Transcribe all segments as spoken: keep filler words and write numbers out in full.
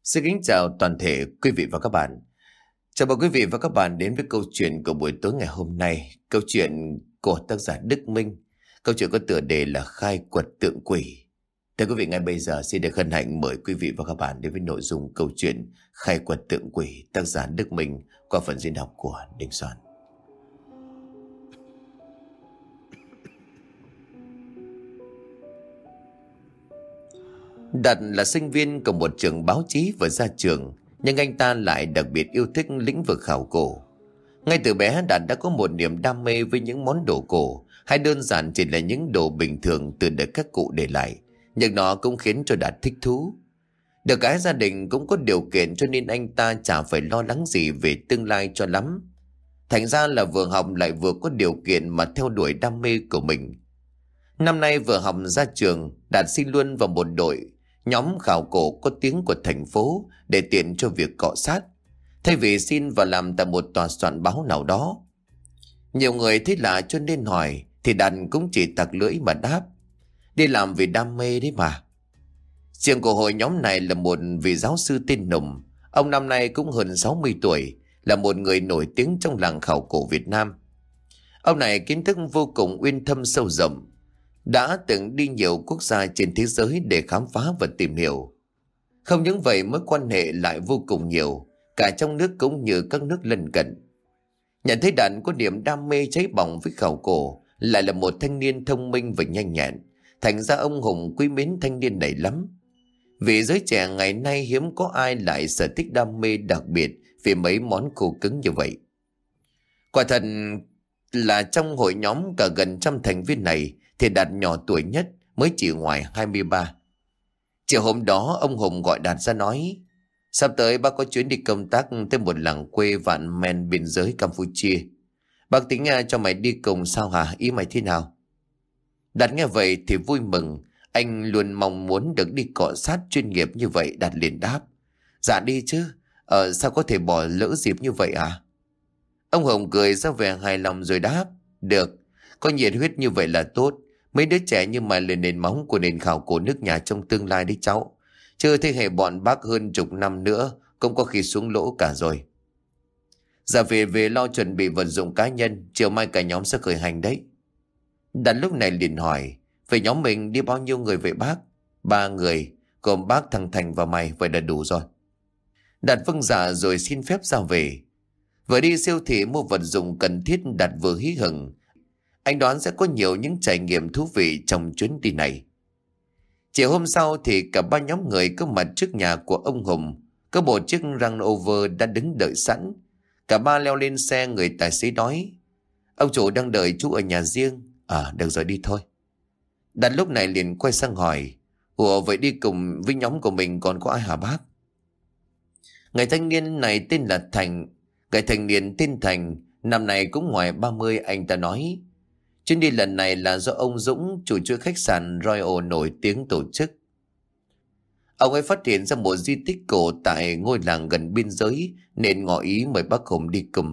Xin kính chào toàn thể quý vị và các bạn. Chào mừng quý vị và các bạn đến với câu chuyện của buổi tối ngày hôm nay. Câu chuyện của tác giả Đức Minh. Câu chuyện có tựa đề là Khai quật tượng quỷ. Thưa quý vị, ngay bây giờ xin được hân hạnh mời quý vị và các bạn đến với nội dung câu chuyện Khai quật tượng quỷ, tác giả Đức Minh, qua phần diễn đọc của Đình Soạn. Đạt là sinh viên của một trường báo chí vừa ra trường, nhưng anh ta lại đặc biệt yêu thích lĩnh vực khảo cổ. Ngay từ bé, Đạt đã có một niềm đam mê với những món đồ cổ, hay đơn giản chỉ là những đồ bình thường từ đời các cụ để lại, nhưng nó cũng khiến cho Đạt thích thú. Được cái gia đình cũng có điều kiện, cho nên anh ta chả phải lo lắng gì về tương lai cho lắm. Thành ra là vừa học lại vừa có điều kiện mà theo đuổi đam mê của mình. Năm nay vừa học ra trường, Đạt xin luôn vào một đội nhóm khảo cổ có tiếng của thành phố để tiện cho việc cọ sát, thay vì xin vào làm tại một tòa soạn báo nào đó. Nhiều người thấy lạ cho nên hỏi, thì Đạt cũng chỉ tặc lưỡi mà đáp: đi làm vì đam mê đấy mà. Trường của hội nhóm này là một vị giáo sư tên Nùng. Ông năm nay cũng hơn sáu mươi tuổi, là một người nổi tiếng trong làng khảo cổ Việt Nam. Ông này kiến thức vô cùng uyên thâm sâu rộng, đã từng đi nhiều quốc gia trên thế giới để khám phá và tìm hiểu. Không những vậy, mối quan hệ lại vô cùng nhiều, cả trong nước cũng như các nước lân cận. Nhận thấy Đạt có điểm đam mê cháy bỏng với khảo cổ, lại là một thanh niên thông minh và nhanh nhẹn, thành ra ông Hùng quý mến thanh niên này lắm. Vì giới trẻ ngày nay hiếm có ai lại sở thích đam mê đặc biệt về mấy món khô cứng như vậy. Quả thật là trong hội nhóm cả gần trăm thành viên này thì Đạt nhỏ tuổi nhất, mới chỉ ngoài hai mươi ba. Chiều hôm đó, ông Hùng gọi Đạt ra nói: sắp tới bác có chuyến đi công tác tới một làng quê vạn men biên giới Campuchia. Bác tính cho mày đi cùng sao hả? Ý mày thế nào? Đạt nghe vậy thì vui mừng. Anh luôn mong muốn được đi cọ sát chuyên nghiệp như vậy. Đạt liền đáp: dạ đi chứ. Ờ sao có thể bỏ lỡ dịp như vậy à? Ông Hùng cười ra vẻ hài lòng rồi đáp: được, có nhiệt huyết như vậy là tốt. Mấy đứa trẻ như mày là nền móng của nền khảo cổ nước nhà trong tương lai đấy cháu. Chứ thế hệ bọn bác hơn chục năm nữa cũng có khi xuống lỗ cả rồi. Dạ về về lo chuẩn bị vật dụng cá nhân, chiều mai cả nhóm sẽ khởi hành đấy. Đạt lúc này liền hỏi: về nhóm mình đi bao nhiêu người vậy bác? Ba người, gồm bác, thằng Thành và mày, vậy là đủ rồi. Đạt vâng dạ rồi xin phép ra về. Vừa đi siêu thị mua vật dụng cần thiết, Đạt vừa hí hửng. Anh đoán sẽ có nhiều những trải nghiệm thú vị trong chuyến đi này. Chiều hôm sau thì cả ba nhóm người có mặt trước nhà của ông Hùng. Có một chiếc Range Rover đã đứng đợi sẵn. Cả ba leo lên xe, người tài xế nói: ông chủ đang đợi chú ở nhà riêng. À được rồi, đi thôi. Đạt lúc này liền quay sang hỏi: ủa vậy đi cùng với nhóm của mình còn có ai hả bác? Người thanh niên này tên là Thành. Người thanh niên tên Thành năm nay cũng ngoài ba mươi. Anh ta nói: chuyến đi lần này là do ông Dũng, chủ chuỗi khách sạn Royal nổi tiếng tổ chức. Ông ấy phát hiện ra một di tích cổ tại ngôi làng gần biên giới, nên ngỏ ý mời bác Hùng đi cùng.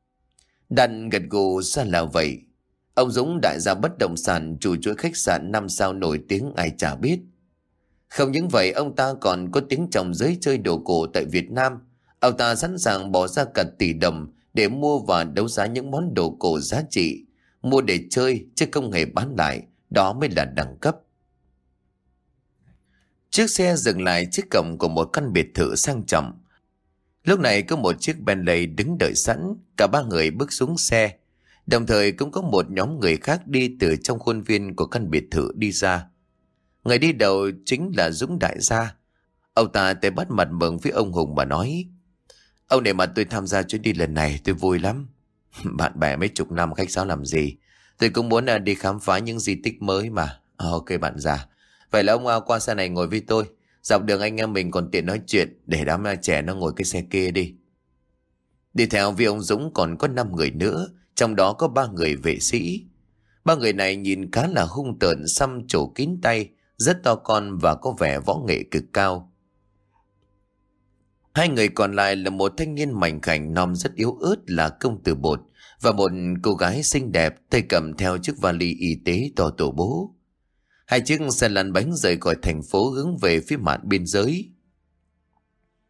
Đàn gật gù ra là vậy. Ông Dũng đại gia bất động sản, chủ chuỗi khách sạn năm sao nổi tiếng ai chả biết. Không những vậy, ông ta còn có tiếng trong giới chơi đồ cổ tại Việt Nam. Ông ta sẵn sàng bỏ ra cả tỷ đồng để mua và đấu giá những món đồ cổ giá trị. Mua để chơi chứ không hề bán lại, đó mới là đẳng cấp. Chiếc xe dừng lại trước cổng của một căn biệt thự sang trọng. Lúc này có một chiếc Bentley đứng đợi sẵn. Cả ba người bước xuống xe. Đồng thời cũng có một nhóm người khác đi từ trong khuôn viên của căn biệt thự đi ra. Người đi đầu chính là Dũng đại gia. Ông ta tay bắt mặt mừng với ông Hùng mà nói: ông để mà tôi tham gia chuyến đi lần này tôi vui lắm. Bạn bè mấy chục năm khách sáo làm gì, tôi cũng muốn đi khám phá những di tích mới mà. À, ok bạn già. Vậy là ông qua xe này ngồi với tôi. Dọc đường anh em mình còn tiện nói chuyện, để đám trẻ nó ngồi cái xe kia đi. Đi theo với ông Dũng còn có năm người nữa, trong đó có ba người vệ sĩ. Ba người này nhìn khá là hung tợn, xăm trổ kín tay, rất to con và có vẻ võ nghệ cực cao. Hai người còn lại là một thanh niên mảnh khảnh non rất yếu ớt là công tử Bột, và một cô gái xinh đẹp tay cầm theo chiếc vali y tế to tổ bố. Hai chiếc xe lăn bánh rời khỏi thành phố hướng về phía mạn biên giới.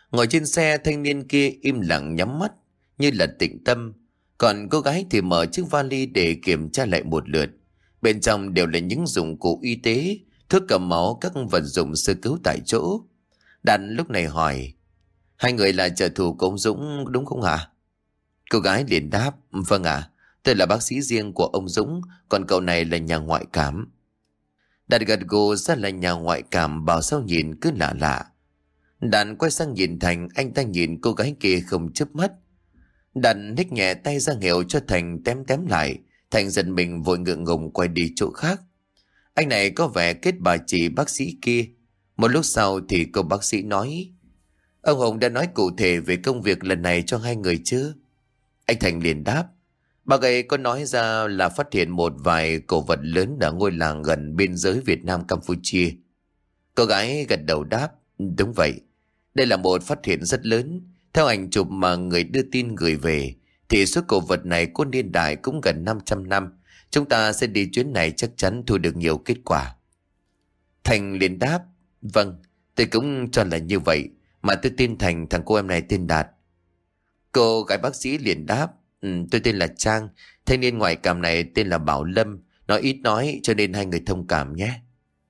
Ngồi trên xe, thanh niên kia im lặng nhắm mắt như là tĩnh tâm. Còn cô gái thì mở chiếc vali để kiểm tra lại một lượt. Bên trong đều là những dụng cụ y tế, thuốc cầm máu, các vật dụng sơ cứu tại chỗ. Đạt lúc này hỏi: hai người là trợ thủ của ông Dũng đúng không hả? Cô gái liền đáp: vâng ạ, à, tôi là bác sĩ riêng của ông Dũng, còn cậu này là nhà ngoại cảm. Đạt gật gù ra là nhà ngoại cảm, bảo sao nhìn cứ lạ lạ. Đạt quay sang nhìn Thành, anh ta nhìn cô gái kia không chớp mắt. Đạt nhếch nhẹ tay ra hiệu cho Thành tém tém lại. Thành giật mình vội ngượng ngùng quay đi chỗ khác. Anh này có vẻ kết bà chị bác sĩ kia. Một lúc sau thì cô bác sĩ nói: ông Hùng đã nói cụ thể về công việc lần này cho hai người chứ? Anh Thành liền đáp: bà ấy có nói ra là phát hiện một vài cổ vật lớn ở ngôi làng gần biên giới Việt Nam Campuchia. Cô gái gật đầu đáp: đúng vậy, đây là một phát hiện rất lớn. Theo ảnh chụp mà người đưa tin gửi về thì số cổ vật này có niên đại cũng gần năm trăm năm. Chúng ta sẽ đi chuyến này chắc chắn thu được nhiều kết quả. Thành liền đáp: vâng, tôi cũng cho là như vậy. Mà tôi tin Thành, thằng cô em này tên Đạt. Cô gái bác sĩ liền đáp: ừ, tôi tên là Trang. Thanh niên ngoại cảm này tên là Bảo Lâm. Nó ít nói cho nên hai người thông cảm nhé.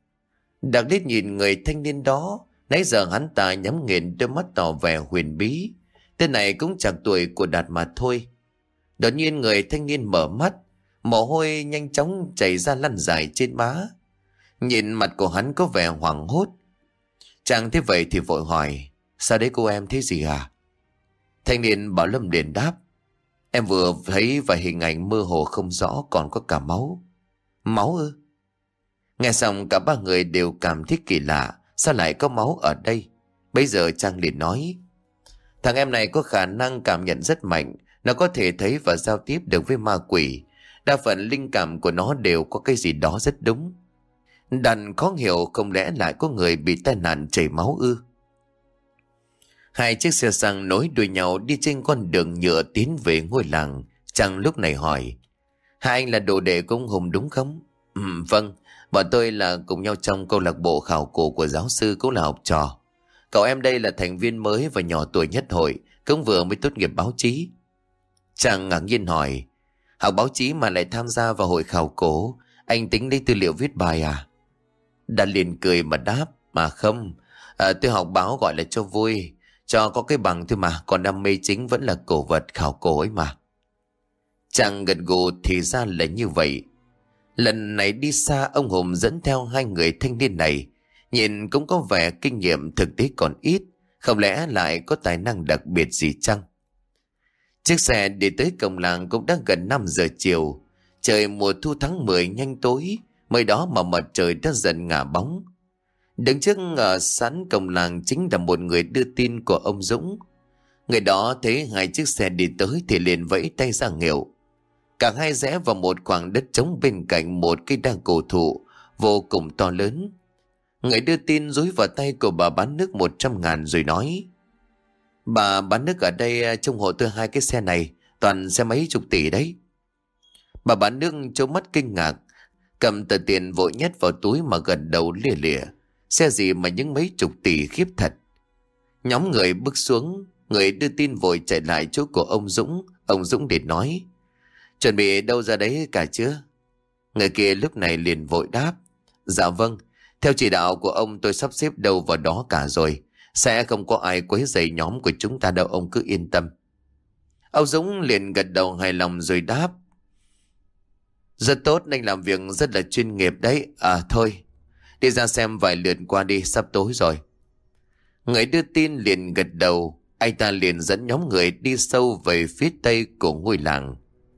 Đạt liếc nhìn người thanh niên đó. Nãy giờ hắn ta nhắm nghiền đôi mắt tỏ vẻ huyền bí. Tên này cũng chẳng tuổi của Đạt mà thôi. Đột nhiên người thanh niên mở mắt, mồ hôi nhanh chóng chảy ra lăn dài trên má. Nhìn mặt của hắn có vẻ hoảng hốt. Chàng thế vậy thì vội hỏi: sao đấy cô em, thế gì à? Thanh niên Bảo Lâm liền đáp: em vừa thấy vài hình ảnh mơ hồ không rõ, còn có cả máu. Máu ư? Nghe xong cả ba người đều cảm thấy kỳ lạ. Sao lại có máu ở đây? Bây giờ Trang liền nói: thằng em này có khả năng cảm nhận rất mạnh. Nó có thể thấy và giao tiếp được với ma quỷ. Đa phần linh cảm của nó đều có cái gì đó rất đúng. Đàn khó hiểu, không lẽ lại có người bị tai nạn chảy máu ư? Hai chiếc xe xăng nối đuôi nhau đi trên con đường nhựa tiến về ngôi làng. Trang lúc này hỏi: hai anh là đồ đệ của ông Hùng đúng không? Ừ, vâng, bọn tôi là cùng nhau trong câu lạc bộ khảo cổ của giáo sư, cũng là học trò. Cậu em đây là thành viên mới và nhỏ tuổi nhất hội, cũng vừa mới tốt nghiệp báo chí. Chàng ngạc nhiên hỏi: học báo chí mà lại tham gia vào hội khảo cổ, anh tính lấy tư liệu viết bài à? Đan liền cười mà đáp: mà không, à, tôi học báo gọi là cho vui, cho có cái bằng thôi mà, còn đam mê chính vẫn là cổ vật khảo cổ ấy mà. Chàng gật gù, thì ra là như vậy. Lần này đi xa, ông Hùng dẫn theo hai người thanh niên này, nhìn cũng có vẻ kinh nghiệm thực tế còn ít, không lẽ lại có tài năng đặc biệt gì chăng? Chiếc xe đi tới cổng làng cũng đã gần năm giờ chiều. Trời mùa thu tháng mười nhanh tối, mới đó mà mặt trời đã dần ngả bóng. Đứng trước ở sẵn cổng làng chính là một người đưa tin của ông Dũng. Người đó thấy hai chiếc xe đi tới thì liền vẫy tay ra hiệu. Cả hai rẽ vào một khoảng đất trống bên cạnh một cây đa cổ thụ vô cùng to lớn. Người đưa tin dúi vào tay của bà bán nước một trăm ngàn rồi nói: bà bán nước ở đây trong hộ tôi hai cái xe này, toàn xe mấy chục tỷ đấy. Bà bán nước trố mắt kinh ngạc, cầm tờ tiền vội nhét vào túi mà gần đầu lìa lìa. Xe gì mà những mấy chục tỷ, khiếp thật. Nhóm người bước xuống, người đưa tin vội chạy lại chỗ của ông Dũng. Ông Dũng để nói: chuẩn bị đâu ra đấy cả chưa? Người kia lúc này liền vội đáp: dạ vâng, theo chỉ đạo của ông tôi sắp xếp đâu vào đó cả rồi. Sẽ không có ai quấy rầy nhóm của chúng ta đâu, ông cứ yên tâm. Ông Dũng liền gật đầu hài lòng rồi đáp: rất tốt, anh làm việc rất là chuyên nghiệp đấy. À thôi, đi ra xem vài lượt qua đi, sắp tối rồi. Người đưa tin liền gật đầu. Anh ta liền dẫn nhóm người đi sâu về phía tây của ngôi làng.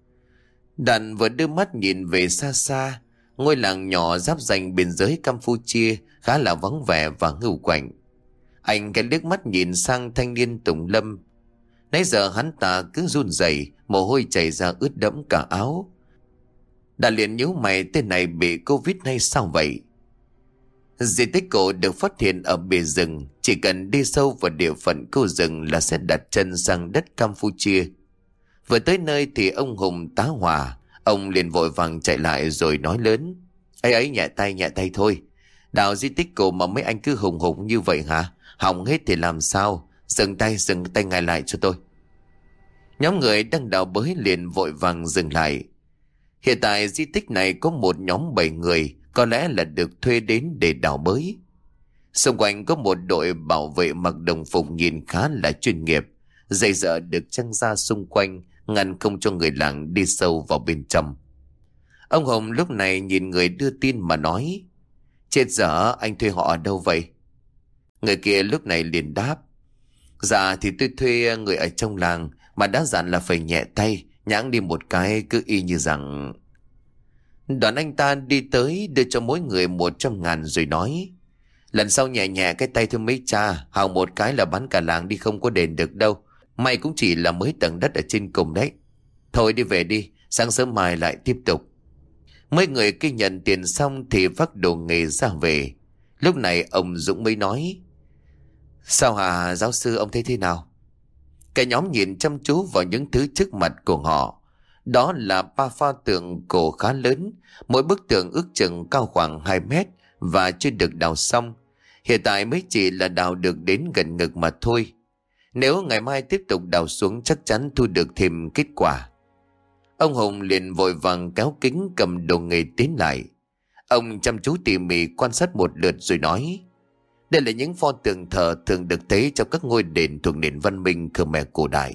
Đàn vừa đưa mắt nhìn về xa xa, ngôi làng nhỏ giáp ranh biên giới Campuchia khá là vắng vẻ và ngưu quạnh. Anh cái liếc mắt nhìn sang thanh niên Tùng Lâm. Nãy giờ hắn ta cứ run rẩy, mồ hôi chảy ra ướt đẫm cả áo. Đàn liền nhíu mày, tên này bị Covid hay sao vậy? Di tích cổ được phát hiện ở bìa rừng, chỉ cần đi sâu vào địa phận khu rừng là sẽ đặt chân sang đất Campuchia. Vừa tới nơi thì ông Hùng tá hỏa, ông liền vội vàng chạy lại rồi nói lớn: ấy ấy, nhẹ tay nhẹ tay thôi. Đào di tích cổ mà mấy anh cứ hùng hùng như vậy hả? Hỏng hết thì làm sao? Dừng tay, dừng tay ngay lại cho tôi. Nhóm người đang đào bới liền vội vàng dừng lại. Hiện tại di tích này có một nhóm bảy người, có lẽ là được thuê đến để đào bới. Xung quanh có một đội bảo vệ mặc đồng phục nhìn khá là chuyên nghiệp, dây dợ được trăng ra xung quanh, ngăn không cho người làng đi sâu vào bên trong. Ông Hồng lúc này nhìn người đưa tin mà nói: Chết dở, anh thuê họ ở đâu vậy? Người kia lúc này liền đáp: Dạ thì tôi thuê người ở trong làng, mà đã dặn là phải nhẹ tay, nhãng đi một cái cứ y như rằng. Đoạn anh ta đi tới đưa cho mỗi người một trăm ngàn rồi nói: Lần sau nhẹ nhẹ cái tay thôi mấy cha, hào một cái là bắn cả làng đi không có đền được đâu. May cũng chỉ là mới tầng đất ở trên cùng đấy. Thôi đi về đi, sáng sớm mai lại tiếp tục. Mấy người kia nhận tiền xong thì vác đồ nghề ra về. Lúc này ông Dũng mới nói: Sao hả giáo sư, ông thấy thế nào? Cả nhóm nhìn chăm chú vào những thứ trước mặt của họ. Đó là ba pho tượng cổ khá lớn, mỗi bức tượng ước chừng cao khoảng hai mét và chưa được đào xong. Hiện tại mới chỉ là đào được đến gần ngực mà thôi. Nếu ngày mai tiếp tục đào xuống chắc chắn thu được thêm kết quả. Ông Hùng liền vội vàng kéo kính cầm đồ nghề tiến lại. Ông chăm chú tỉ mỉ quan sát một lượt rồi nói: Đây là những pho tượng thờ thường được thấy trong các ngôi đền thuộc nền văn minh Khmer cổ đại.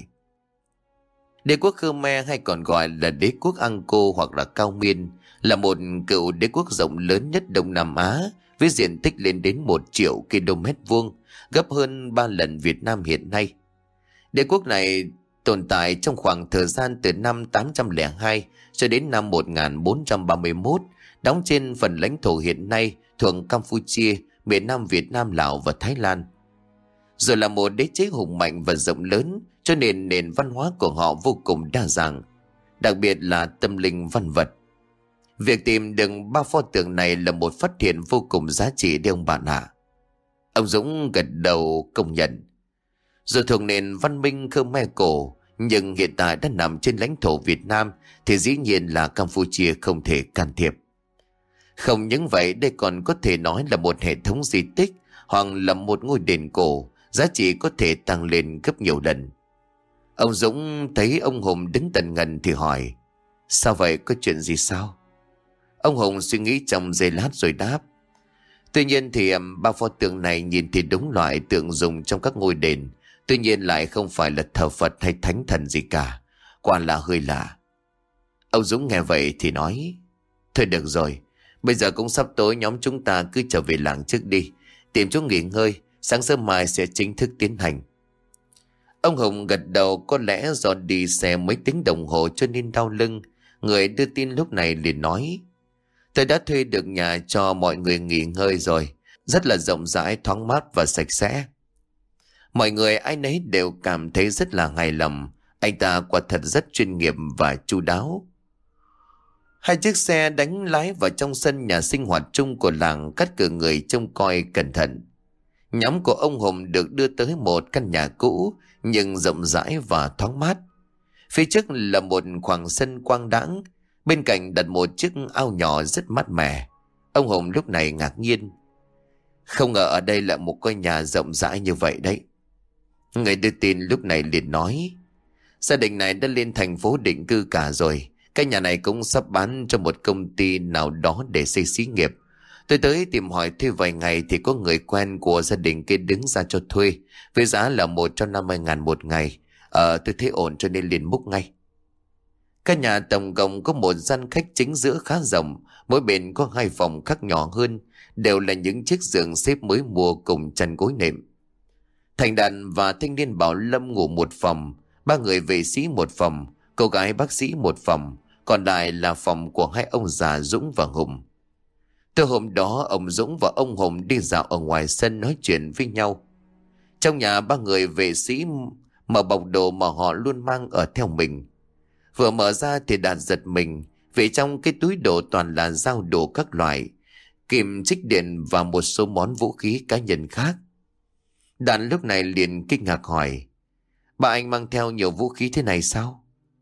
Đế quốc Khmer hay còn gọi là đế quốc Angkor hoặc là Cao Miên là một cựu đế quốc rộng lớn nhất Đông Nam Á với diện tích lên đến một triệu ki lô mét vuông, gấp hơn ba lần Việt Nam hiện nay. Đế quốc này tồn tại trong khoảng thời gian từ năm tám trăm lẻ hai cho đến năm một nghìn bốn trăm ba mươi mốt, đóng trên phần lãnh thổ hiện nay thuộc Campuchia, miền Nam Việt Nam, Lào và Thái Lan. Rồi là một đế chế hùng mạnh và rộng lớn, cho nên nền văn hóa của họ vô cùng đa dạng, đặc biệt là tâm linh văn vật. Việc tìm được ba pho tượng này là một phát hiện vô cùng giá trị đấy ông bạn ạ. Ông Dũng gật đầu công nhận. Dù thuộc nền văn minh Khmer cổ, nhưng hiện tại đã nằm trên lãnh thổ Việt Nam thì dĩ nhiên là Campuchia không thể can thiệp. Không những vậy, đây còn có thể nói là một hệ thống di tích hoặc là một ngôi đền cổ, giá trị có thể tăng lên gấp nhiều lần. Ông Dũng thấy ông Hùng đứng tần ngần thì hỏi: Sao vậy, có chuyện gì sao? Ông Hùng suy nghĩ trong giây lát rồi đáp: Tuy nhiên thì ba pho tượng này nhìn thì đúng loại tượng dùng trong các ngôi đền, tuy nhiên lại không phải là thờ Phật hay thánh thần gì cả, quả là hơi lạ. Ông Dũng nghe vậy thì nói: Thôi được rồi, bây giờ cũng sắp tối, nhóm chúng ta cứ trở về làng trước đi, tìm chỗ nghỉ ngơi, sáng sớm mai sẽ chính thức tiến hành. Ông Hùng gật đầu, có lẽ do đi xe mấy tiếng đồng hồ cho nên đau lưng. Người đưa tin lúc này liền nói: Tôi đã thuê được nhà cho mọi người nghỉ ngơi rồi, rất là rộng rãi, thoáng mát và sạch sẽ. Mọi người ai nấy đều cảm thấy rất là hài lòng. Anh ta quả thật rất chuyên nghiệp và chu đáo. Hai chiếc xe đánh lái vào trong sân nhà sinh hoạt chung của làng, cắt cử người trông coi cẩn thận. Nhóm của ông Hùng được đưa tới một căn nhà cũ nhưng rộng rãi và thoáng mát. Phía trước là một khoảng sân quang đãng, bên cạnh đặt một chiếc ao nhỏ rất mát mẻ. Ông Hùng lúc này ngạc nhiên: Không ngờ ở đây là một ngôi nhà rộng rãi như vậy đấy. Người đưa tin lúc này liền nói: Gia đình này đã lên thành phố định cư cả rồi. Cái nhà này cũng sắp bán cho một công ty nào đó để xây xí nghiệp. Tôi tới tìm hỏi thuê vài ngày thì có người quen của gia đình kia đứng ra cho thuê với giá là một trăm năm mươi ngàn một ngày. Ờ tôi thấy ổn cho nên liền múc ngay. Căn nhà tổng cộng có một gian khách chính giữa khá rộng, mỗi bên có hai phòng khác nhỏ hơn, đều là những chiếc giường xếp mới mua cùng chăn gối nệm. Thành Đạt và thanh niên Bảo Lâm ngủ một phòng, ba người vệ sĩ một phòng, cô gái bác sĩ một phòng, còn lại là phòng của hai ông già Dũng và Hùng. Từ hôm đó ông Dũng và ông Hùng đi dạo ở ngoài sân nói chuyện với nhau. Trong nhà ba người vệ sĩ mở bọc đồ mà họ luôn mang ở theo mình. Vừa mở ra thì Đạt giật mình, vì trong cái túi đồ toàn là dao đồ các loại, kìm trích điện và một số món vũ khí cá nhân khác. Đạt lúc này liền kinh ngạc hỏi: Bà anh mang theo nhiều vũ khí thế này sao?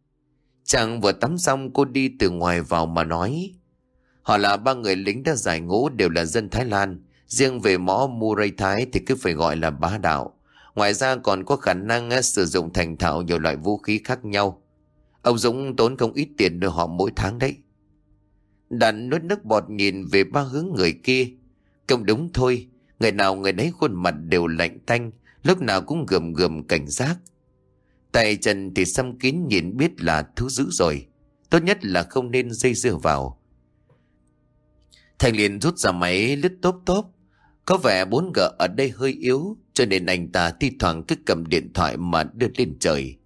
Chàng vừa tắm xong cô đi từ ngoài vào mà nói: Họ là ba người lính đã giải ngũ, đều là dân Thái Lan. Riêng về mõ Muray Thái thì cứ phải gọi là bá đạo. Ngoài ra còn có khả năng á, sử dụng thành thạo nhiều loại vũ khí khác nhau. Ông Dũng tốn không ít tiền đưa họ mỗi tháng đấy. Đàn nuốt nước bọt nhìn về ba hướng người kia. Không đúng thôi, người nào người nấy khuôn mặt đều lạnh tanh, lúc nào cũng gườm gườm cảnh giác. Tay chân thì xăm kín nhìn biết là thứ dữ rồi. Tốt nhất là không nên dây dưa vào. Thành liền rút ra máy lướt tốp tốp. Có vẻ bốn G ở đây hơi yếu, cho nên anh ta thi thoảng cứ cầm điện thoại mà đưa lên trời.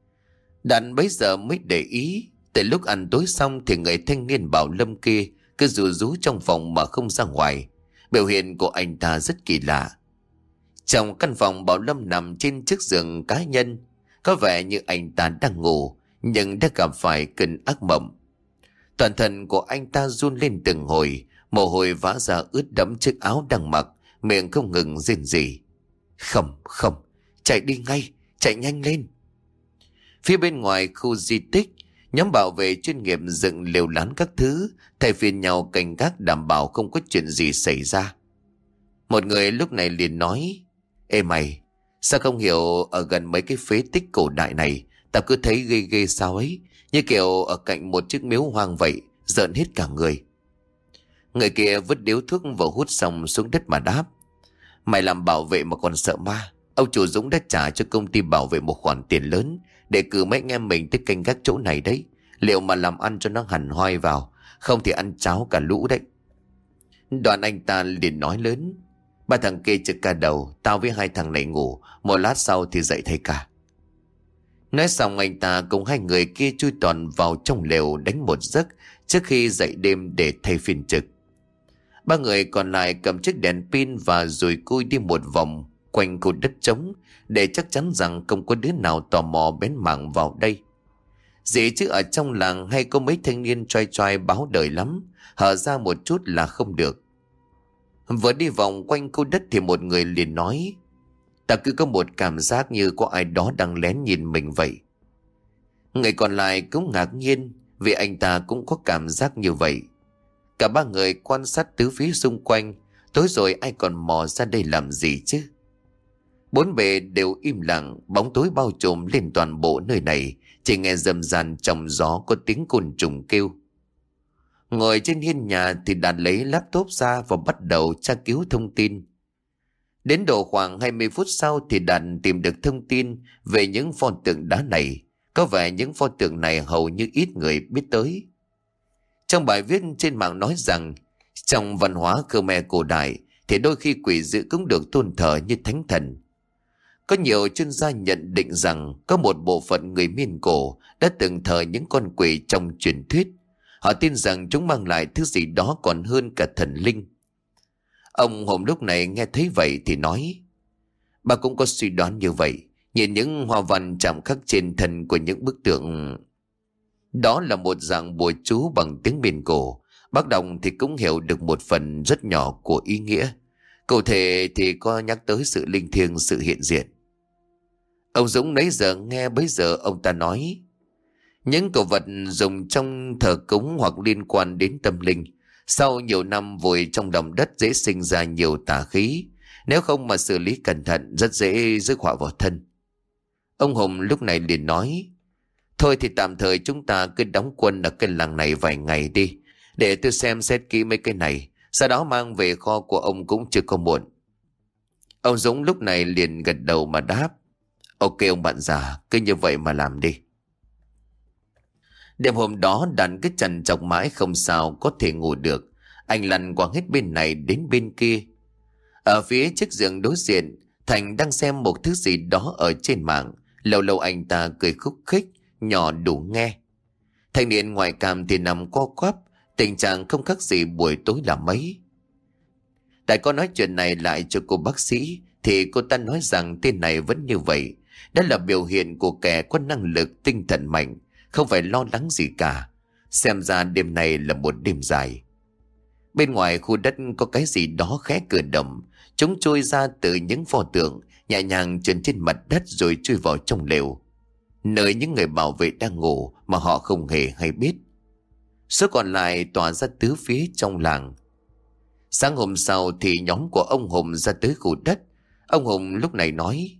Đàn bấy giờ mới để ý. Từ lúc ăn tối xong thì người thanh niên Bảo Lâm kia cứ rú rú trong phòng mà không ra ngoài. Biểu hiện của anh ta rất kỳ lạ. Trong căn phòng, Bảo Lâm nằm trên chiếc giường cá nhân. Có vẻ như anh ta đang ngủ, nhưng đã gặp phải cơn ác mộng. Toàn thân của anh ta run lên từng hồi, mồ hôi vã ra ướt đẫm chiếc áo đang mặc, miệng không ngừng rên rỉ. Không, không, chạy đi ngay, chạy nhanh lên. Phía bên ngoài khu di tích, nhóm bảo vệ chuyên nghiệp dựng lều lán các thứ, thay phiên nhau canh gác đảm bảo không có chuyện gì xảy ra. Một người lúc này liền nói: Ê mày, sao không hiểu ở gần mấy cái phế tích cổ đại này, tao cứ thấy ghê ghê sao ấy, như kiểu ở cạnh một chiếc miếu hoang vậy, rợn hết cả người. Người kia vứt điếu thuốc vào hút xong xuống đất mà đáp: Mày làm bảo vệ mà còn sợ ma? Ông chủ Dũng đã trả cho công ty bảo vệ một khoản tiền lớn để cử mấy anh em mình tới canh gác chỗ này đấy. Liệu mà làm ăn cho nó hẳn hoi vào, không thì ăn cháo cả lũ đấy. Đoàn anh ta liền nói lớn: Ba thằng kia trực ca đầu, tao với hai thằng này ngủ, một lát sau thì dậy thay cả. Nói xong anh ta cùng hai người kia chui toàn vào trong lều đánh một giấc trước khi dậy đêm để thay phiên trực. Ba người còn lại cầm chiếc đèn pin và rồi cui đi một vòng quanh khu đất trống để chắc chắn rằng không có đứa nào tò mò bén mảng vào đây. Dĩ chứ ở trong làng hay có mấy thanh niên trai trai báo đời lắm, hở ra một chút là không được. Vừa đi vòng quanh khu đất thì một người liền nói: Ta cứ có một cảm giác như có ai đó đang lén nhìn mình vậy. Người còn lại cũng ngạc nhiên vì anh ta cũng có cảm giác như vậy. Cả ba người quan sát tứ phía xung quanh, tối rồi ai còn mò ra đây làm gì chứ? Bốn bề đều im lặng, bóng tối bao trùm lên toàn bộ nơi này, chỉ nghe rầm ràn trong gió có tiếng côn trùng kêu. Ngồi trên hiên nhà thì Đạt lấy laptop ra và bắt đầu tra cứu thông tin. Đến độ khoảng hai mươi phút sau thì Đạt tìm được thông tin về những pho tượng đá này. Có vẻ những pho tượng này hầu như ít người biết tới. Trong bài viết trên mạng nói rằng trong văn hóa Khmer cổ đại thì đôi khi quỷ dữ cũng được tôn thờ như thánh thần. Có nhiều chuyên gia nhận định rằng có một bộ phận người miền cổ đã từng thờ những con quỷ trong truyền thuyết. Họ tin rằng chúng mang lại thứ gì đó còn hơn cả thần linh. Ông Hùng lúc này nghe thấy vậy thì nói: Bà cũng có suy đoán như vậy. Nhìn những hoa văn chạm khắc trên thân của những bức tượng, đó là một dạng bùa chú bằng tiếng miền cổ. Bác đọc thì cũng hiểu được một phần rất nhỏ của ý nghĩa. Cụ thể thì có nhắc tới sự linh thiêng, sự hiện diện. Ông Dũng nãy giờ nghe bấy giờ ông ta nói: Những cổ vật dùng trong thờ cúng hoặc liên quan đến tâm linh, sau nhiều năm vùi trong lòng đất dễ sinh ra nhiều tà khí. Nếu không mà xử lý cẩn thận rất dễ rước họa vào thân. Ông Hùng lúc này liền nói: Thôi thì tạm thời chúng ta cứ đóng quân ở cái làng này vài ngày đi, để tôi xem xét kỹ mấy cái này, sau đó mang về kho của ông cũng chưa có muộn. Ông Dũng lúc này liền gật đầu mà đáp: Ok ông bạn già, cứ như vậy mà làm đi. Đêm hôm đó Đàn cứ trằn trọc mãi không sao có thể ngủ được. Anh lăn qua hết bên này đến bên kia. Ở phía chiếc giường đối diện, Thành đang xem một thứ gì đó ở trên mạng. Lâu lâu anh ta cười khúc khích, nhỏ đủ nghe. Thanh niên ngoài càm thì nằm co quắp, tình trạng không khác gì buổi tối là mấy. Đại có nói chuyện này lại cho cô bác sĩ thì cô ta nói rằng tên này vẫn như vậy. Đó là biểu hiện của kẻ có năng lực tinh thần mạnh, không phải lo lắng gì cả. Xem ra đêm này là một đêm dài. Bên ngoài khu đất có cái gì đó khẽ cử động. Chúng trôi ra từ những pho tượng, nhẹ nhàng trườn trên mặt đất rồi chui vào trong lều, nơi những người bảo vệ đang ngủ mà họ không hề hay biết. Số còn lại tỏa ra tứ phía trong làng. Sáng hôm sau thì nhóm của ông Hùng ra tới khu đất. Ông Hùng lúc này nói: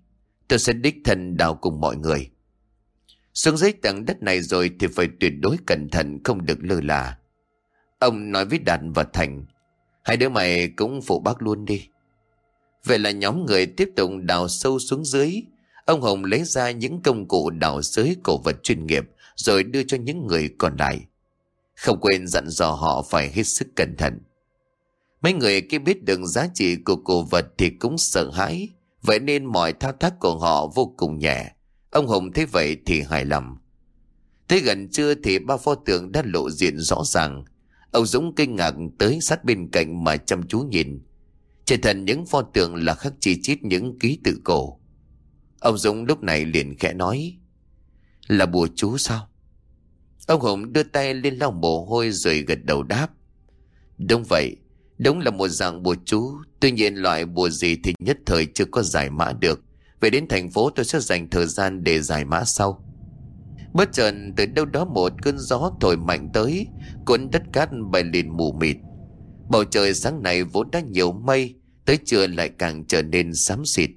tôi sẽ đích thân đào cùng mọi người. Xuống dưới tầng đất này rồi thì phải tuyệt đối cẩn thận, không được lơ là. Ông nói với Đạt và Thành, hai đứa mày cũng phụ bác luôn đi. Vậy là nhóm người tiếp tục đào sâu xuống dưới. Ông Hùng lấy ra những công cụ đào xới cổ vật chuyên nghiệp rồi đưa cho những người còn lại. Không quên dặn dò họ phải hết sức cẩn thận. Mấy người kia biết được giá trị của cổ vật thì cũng sợ hãi, vậy nên mọi thao tác của họ vô cùng nhẹ. Ông Hùng thấy vậy thì hài lòng. Tới gần trưa thì ba pho tượng đã lộ diện rõ ràng. Ông Dũng kinh ngạc tới sát bên cạnh mà chăm chú nhìn. Trên thân những pho tượng là khắc chi chít những ký tự cổ. Ông Dũng lúc này liền khẽ nói, là bùa chú sao? Ông Hùng đưa tay lên lau mồ hôi rồi gật đầu đáp, đúng vậy, đúng là một dạng bùa chú. Tuy nhiên loại bùa gì thì nhất thời chưa có giải mã được. Về đến thành phố tôi sẽ dành thời gian để giải mã sau. Bất chợt từ đâu đó một cơn gió thổi mạnh tới, cuốn đất cát bay lên mù mịt. Bầu trời sáng nay vốn đã nhiều mây, tới trưa lại càng trở nên xám xịt.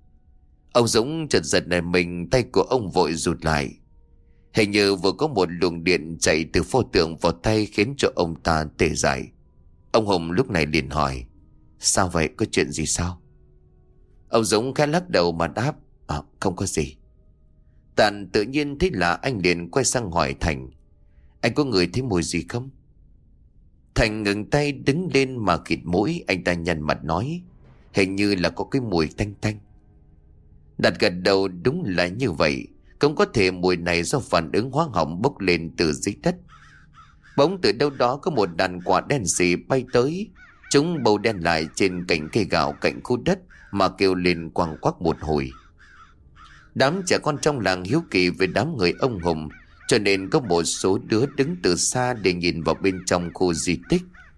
Ông Dũng chợt giật nảy mình, tay của ông vội rụt lại. Hình như vừa có một luồng điện chạy từ pho tượng vào tay khiến cho ông ta tê dại. Ông Hùng lúc này liền hỏi, sao vậy, có chuyện gì sao? Ông Dũng khẽ lắc đầu mà đáp, à, không có gì. Tàn tự nhiên thấy lạ, anh liền quay sang hỏi Thành, anh có ngửi thấy mùi gì không? Thành ngừng tay đứng lên mà khịt mũi, anh ta nhăn mặt nói, hình như là có cái mùi tanh tanh. Đạt gật đầu, đúng là như vậy. Cũng có thể mùi này do phản ứng hóa học bốc lên từ dưới đất. Bỗng từ đâu đó có một đàn quạ đen xì bay tới. Chúng bầu đen lại trên cành cây gạo cạnh khu đất mà kêu lên quăng quắc một hồi. Đám trẻ con trong làng hiếu kỳ về đám người ông Hùng, cho nên có một số đứa đứng từ xa để nhìn vào bên trong khu di tích.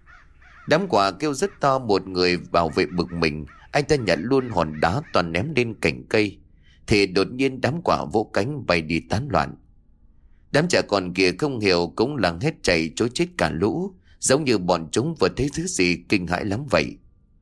Đám quạ kêu rất to, một người bảo vệ bực mình, anh ta nhận luôn hòn đá toàn ném lên cành cây, thì đột nhiên đám quạ vỗ cánh bay đi tán loạn. Đám trẻ con kia không hiểu cũng làng hết chạy trối chết cả lũ, giống như bọn chúng vừa thấy thứ gì kinh hãi lắm vậy.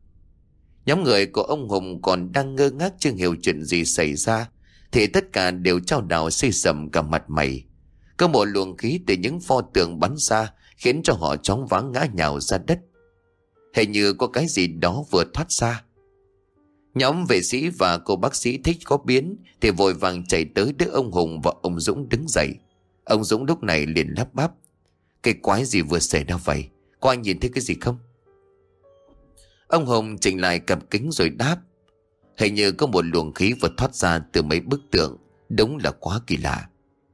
Nhóm người của ông Hùng còn đang ngơ ngác chưa hiểu chuyện gì xảy ra, thì tất cả đều chao đảo xây sầm cả mặt mày. Có một luồng khí từ những pho tượng bắn ra khiến cho họ choáng váng ngã nhào ra đất. Hình như có cái gì đó vừa thoát ra. Nhóm vệ sĩ và cô bác sĩ thích có biến thì vội vàng chạy tới đỡ ông Hùng và ông Dũng đứng dậy. Ông Dũng lúc này liền lắp bắp, cái quái gì vừa xảy ra vậy? Có anh nhìn thấy cái gì không? Ông Hùng chỉnh lại cặp kính rồi đáp, hình như có một luồng khí vừa thoát ra từ mấy bức tượng. Đúng là quá kỳ lạ.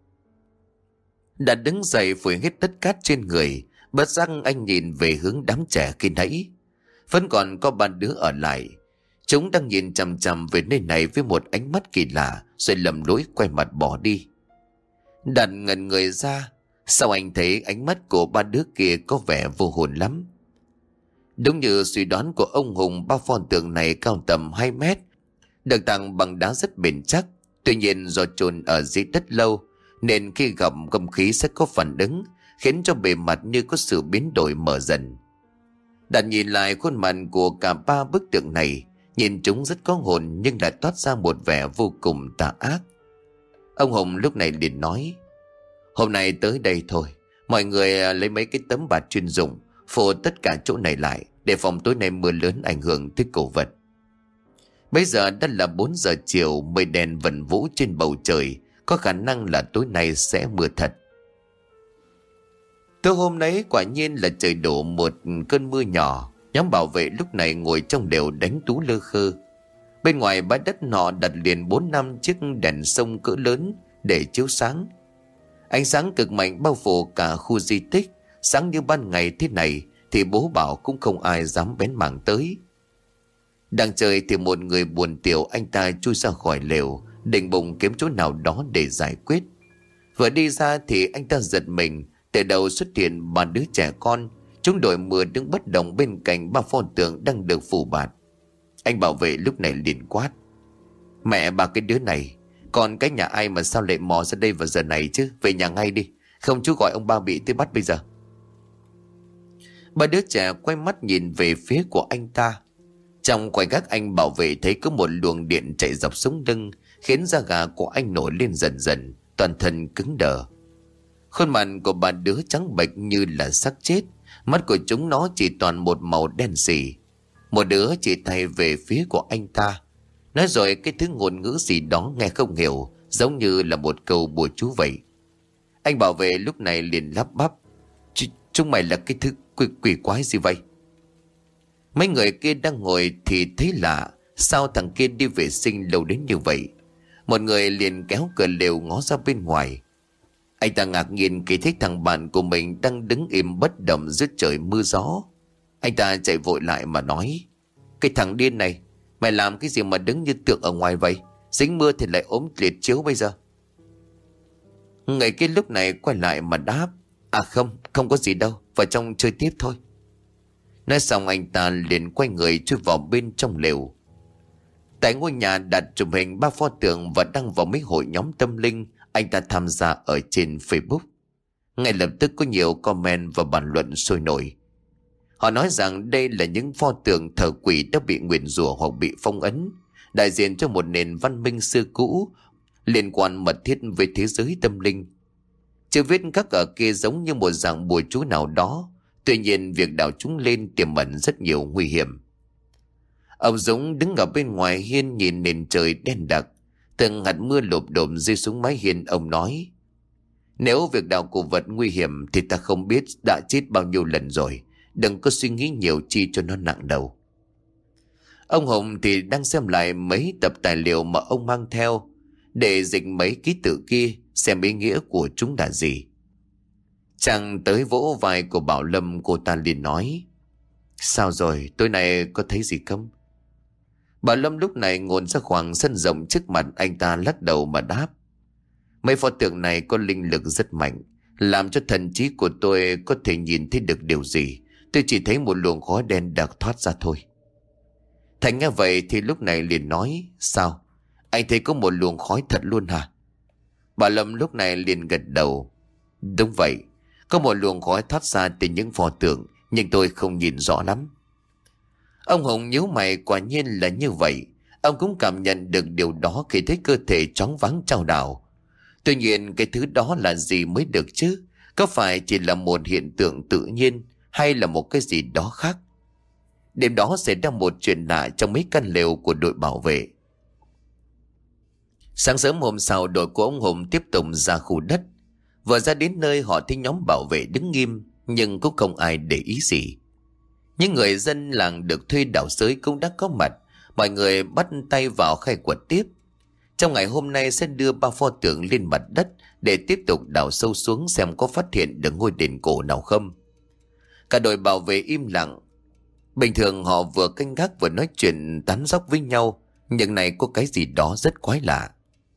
Đã đứng dậy phủi hết đất cát trên người, bất giác anh nhìn về hướng đám trẻ khi nãy. Vẫn còn có ba đứa ở lại. Chúng đang nhìn chằm chằm về nơi này với một ánh mắt kỳ lạ, rồi lầm lỗi quay mặt bỏ đi. Đạt ngẩn người ra, sao anh thấy ánh mắt của ba đứa kia có vẻ vô hồn lắm. Đúng như suy đoán của ông Hùng, ba pho tượng này cao tầm hai mét, được tàng bằng đá rất bền chắc. Tuy nhiên do chôn ở dưới đất lâu nên khi gặp không khí sẽ có phản ứng, khiến cho bề mặt như có sự biến đổi mở dần. Đạt nhìn lại khuôn mặt của cả ba bức tượng này, nhìn chúng rất có hồn nhưng lại toát ra một vẻ vô cùng tà ác. Ông Hùng lúc này liền nói, hôm nay tới đây thôi, mọi người lấy mấy cái tấm bạt chuyên dụng phủ tất cả chỗ này lại, để phòng tối nay mưa lớn ảnh hưởng tới cổ vật. Bây giờ đã là bốn giờ chiều, mây đen vần vũ trên bầu trời, có khả năng là tối nay sẽ mưa thật. Tối hôm nay quả nhiên là trời đổ một cơn mưa nhỏ. Nhóm bảo vệ lúc này ngồi trong lều đánh tú lơ khơ. Bên ngoài bãi đất nọ đặt liền bốn năm chiếc đèn sông cỡ lớn để chiếu sáng. Ánh sáng cực mạnh bao phủ cả khu di tích. Sáng như ban ngày thế này thì bố bảo cũng không ai dám bén mảng tới. Đang chơi thì một người buồn tiểu, anh ta chui ra khỏi lều, định bụng kiếm chỗ nào đó để giải quyết. Vừa đi ra thì anh ta giật mình, từ đầu xuất hiện ba đứa trẻ con. Chúng đội mưa đứng bất động bên cạnh ba pho tượng đang được phủ bạt. Anh bảo vệ lúc này liền quát, mẹ bà cái đứa này, còn cái nhà ai mà sao lại mò ra đây vào giờ này chứ? Về nhà ngay đi, không chú gọi ông ba bị tới bắt bây giờ. Ba đứa trẻ quay mắt nhìn về phía của anh ta. Trong khoảnh khắc anh bảo vệ thấy có một luồng điện chạy dọc sống lưng, khiến da gà của anh nổi lên dần dần, toàn thân cứng đờ. Khuôn mặt của ba đứa trắng bệch như là xác chết, mắt của chúng nó chỉ toàn một màu đen sì. Một đứa chỉ tay về phía của anh ta, nói rồi cái thứ ngôn ngữ gì đó nghe không hiểu, giống như là một câu bùa chú vậy. Anh bảo vệ lúc này liền lắp bắp: Ch Chúng mày là cái thứ quỷ, quỷ quái gì vậy? Mấy người kia đang ngồi thì thấy lạ, sao thằng kia đi vệ sinh lâu đến như vậy? Một người liền kéo cửa lều ngó ra bên ngoài. Anh ta ngạc nhiên khi thấy thằng bạn của mình đang đứng im bất động dưới trời mưa gió. Anh ta chạy vội lại mà nói: Cái thằng điên này, mày làm cái gì mà đứng như tượng ở ngoài vậy? Dính mưa thì lại ốm liệt chiếu bây giờ. Người kia lúc này quay lại mà đáp: À không, không có gì đâu, vào trong chơi tiếp thôi. Nói xong anh ta liền quay người chui vào bên trong lều. Tại ngôi nhà đặt chụp hình ba pho tượng và đăng vào mấy hội nhóm tâm linh anh ta tham gia ở trên Facebook. Ngay lập tức có nhiều comment và bàn luận sôi nổi. Họ nói rằng đây là những pho tượng thờ quỷ đã bị nguyền rủa hoặc bị phong ấn, đại diện cho một nền văn minh xưa cũ liên quan mật thiết với thế giới tâm linh. Chữ viết các ở kia giống như một dạng bùa chú nào đó. Tuy nhiên việc đào chúng lên tiềm ẩn rất nhiều nguy hiểm. Ông Dũng đứng ở bên ngoài hiên nhìn nền trời đen đặc, từng hạt mưa lộp độp rơi xuống mái hiên. Ông nói: Nếu việc đào cổ vật nguy hiểm thì ta không biết đã chết bao nhiêu lần rồi. Đừng có suy nghĩ nhiều chi cho nó nặng đầu. Ông Hùng thì đang xem lại mấy tập tài liệu mà ông mang theo, để dịch mấy ký tự kia xem ý nghĩa của chúng là gì. Chàng tới vỗ vai của Bảo Lâm, cô ta liền nói: Sao rồi, tối nay có thấy gì không? Bảo Lâm lúc này ngồi ra khoảng sân rộng trước mặt anh ta, lắc đầu mà đáp: Mấy pho tượng này có linh lực rất mạnh, làm cho thần trí của tôi có thể nhìn thấy được điều gì. Tôi chỉ thấy một luồng khói đen đặc thoát ra thôi. Thành nghe vậy thì lúc này liền nói: Sao? Anh thấy có một luồng khói thật luôn hả? Bảo Lâm lúc này liền gật đầu: Đúng vậy, có một luồng khói thoát ra từ những pho tượng, nhưng tôi không nhìn rõ lắm. Ông Hùng nhíu mày, quả nhiên là như vậy. Ông cũng cảm nhận được điều đó khi thấy cơ thể chóng váng chao đảo. Tuy nhiên cái thứ đó là gì mới được chứ? Có phải chỉ là một hiện tượng tự nhiên, hay là một cái gì đó khác? Đêm đó xảy ra một chuyện lạ trong mấy căn lều của đội bảo vệ. Sáng sớm hôm sau, đội của ông Hùng tiếp tục ra khu đất. Vừa ra đến nơi, họ thấy nhóm bảo vệ đứng nghiêm, nhưng cũng không ai để ý gì. Những người dân làng được thuê đào xới cũng đã có mặt. Mọi người bắt tay vào khai quật tiếp. Trong ngày hôm nay sẽ đưa ba pho tượng lên mặt đất để tiếp tục đào sâu xuống xem có phát hiện được ngôi đền cổ nào không. Cả đội bảo vệ im lặng. Bình thường họ vừa canh gác vừa nói chuyện tán dóc với nhau, nhưng này có cái gì đó rất quái lạ.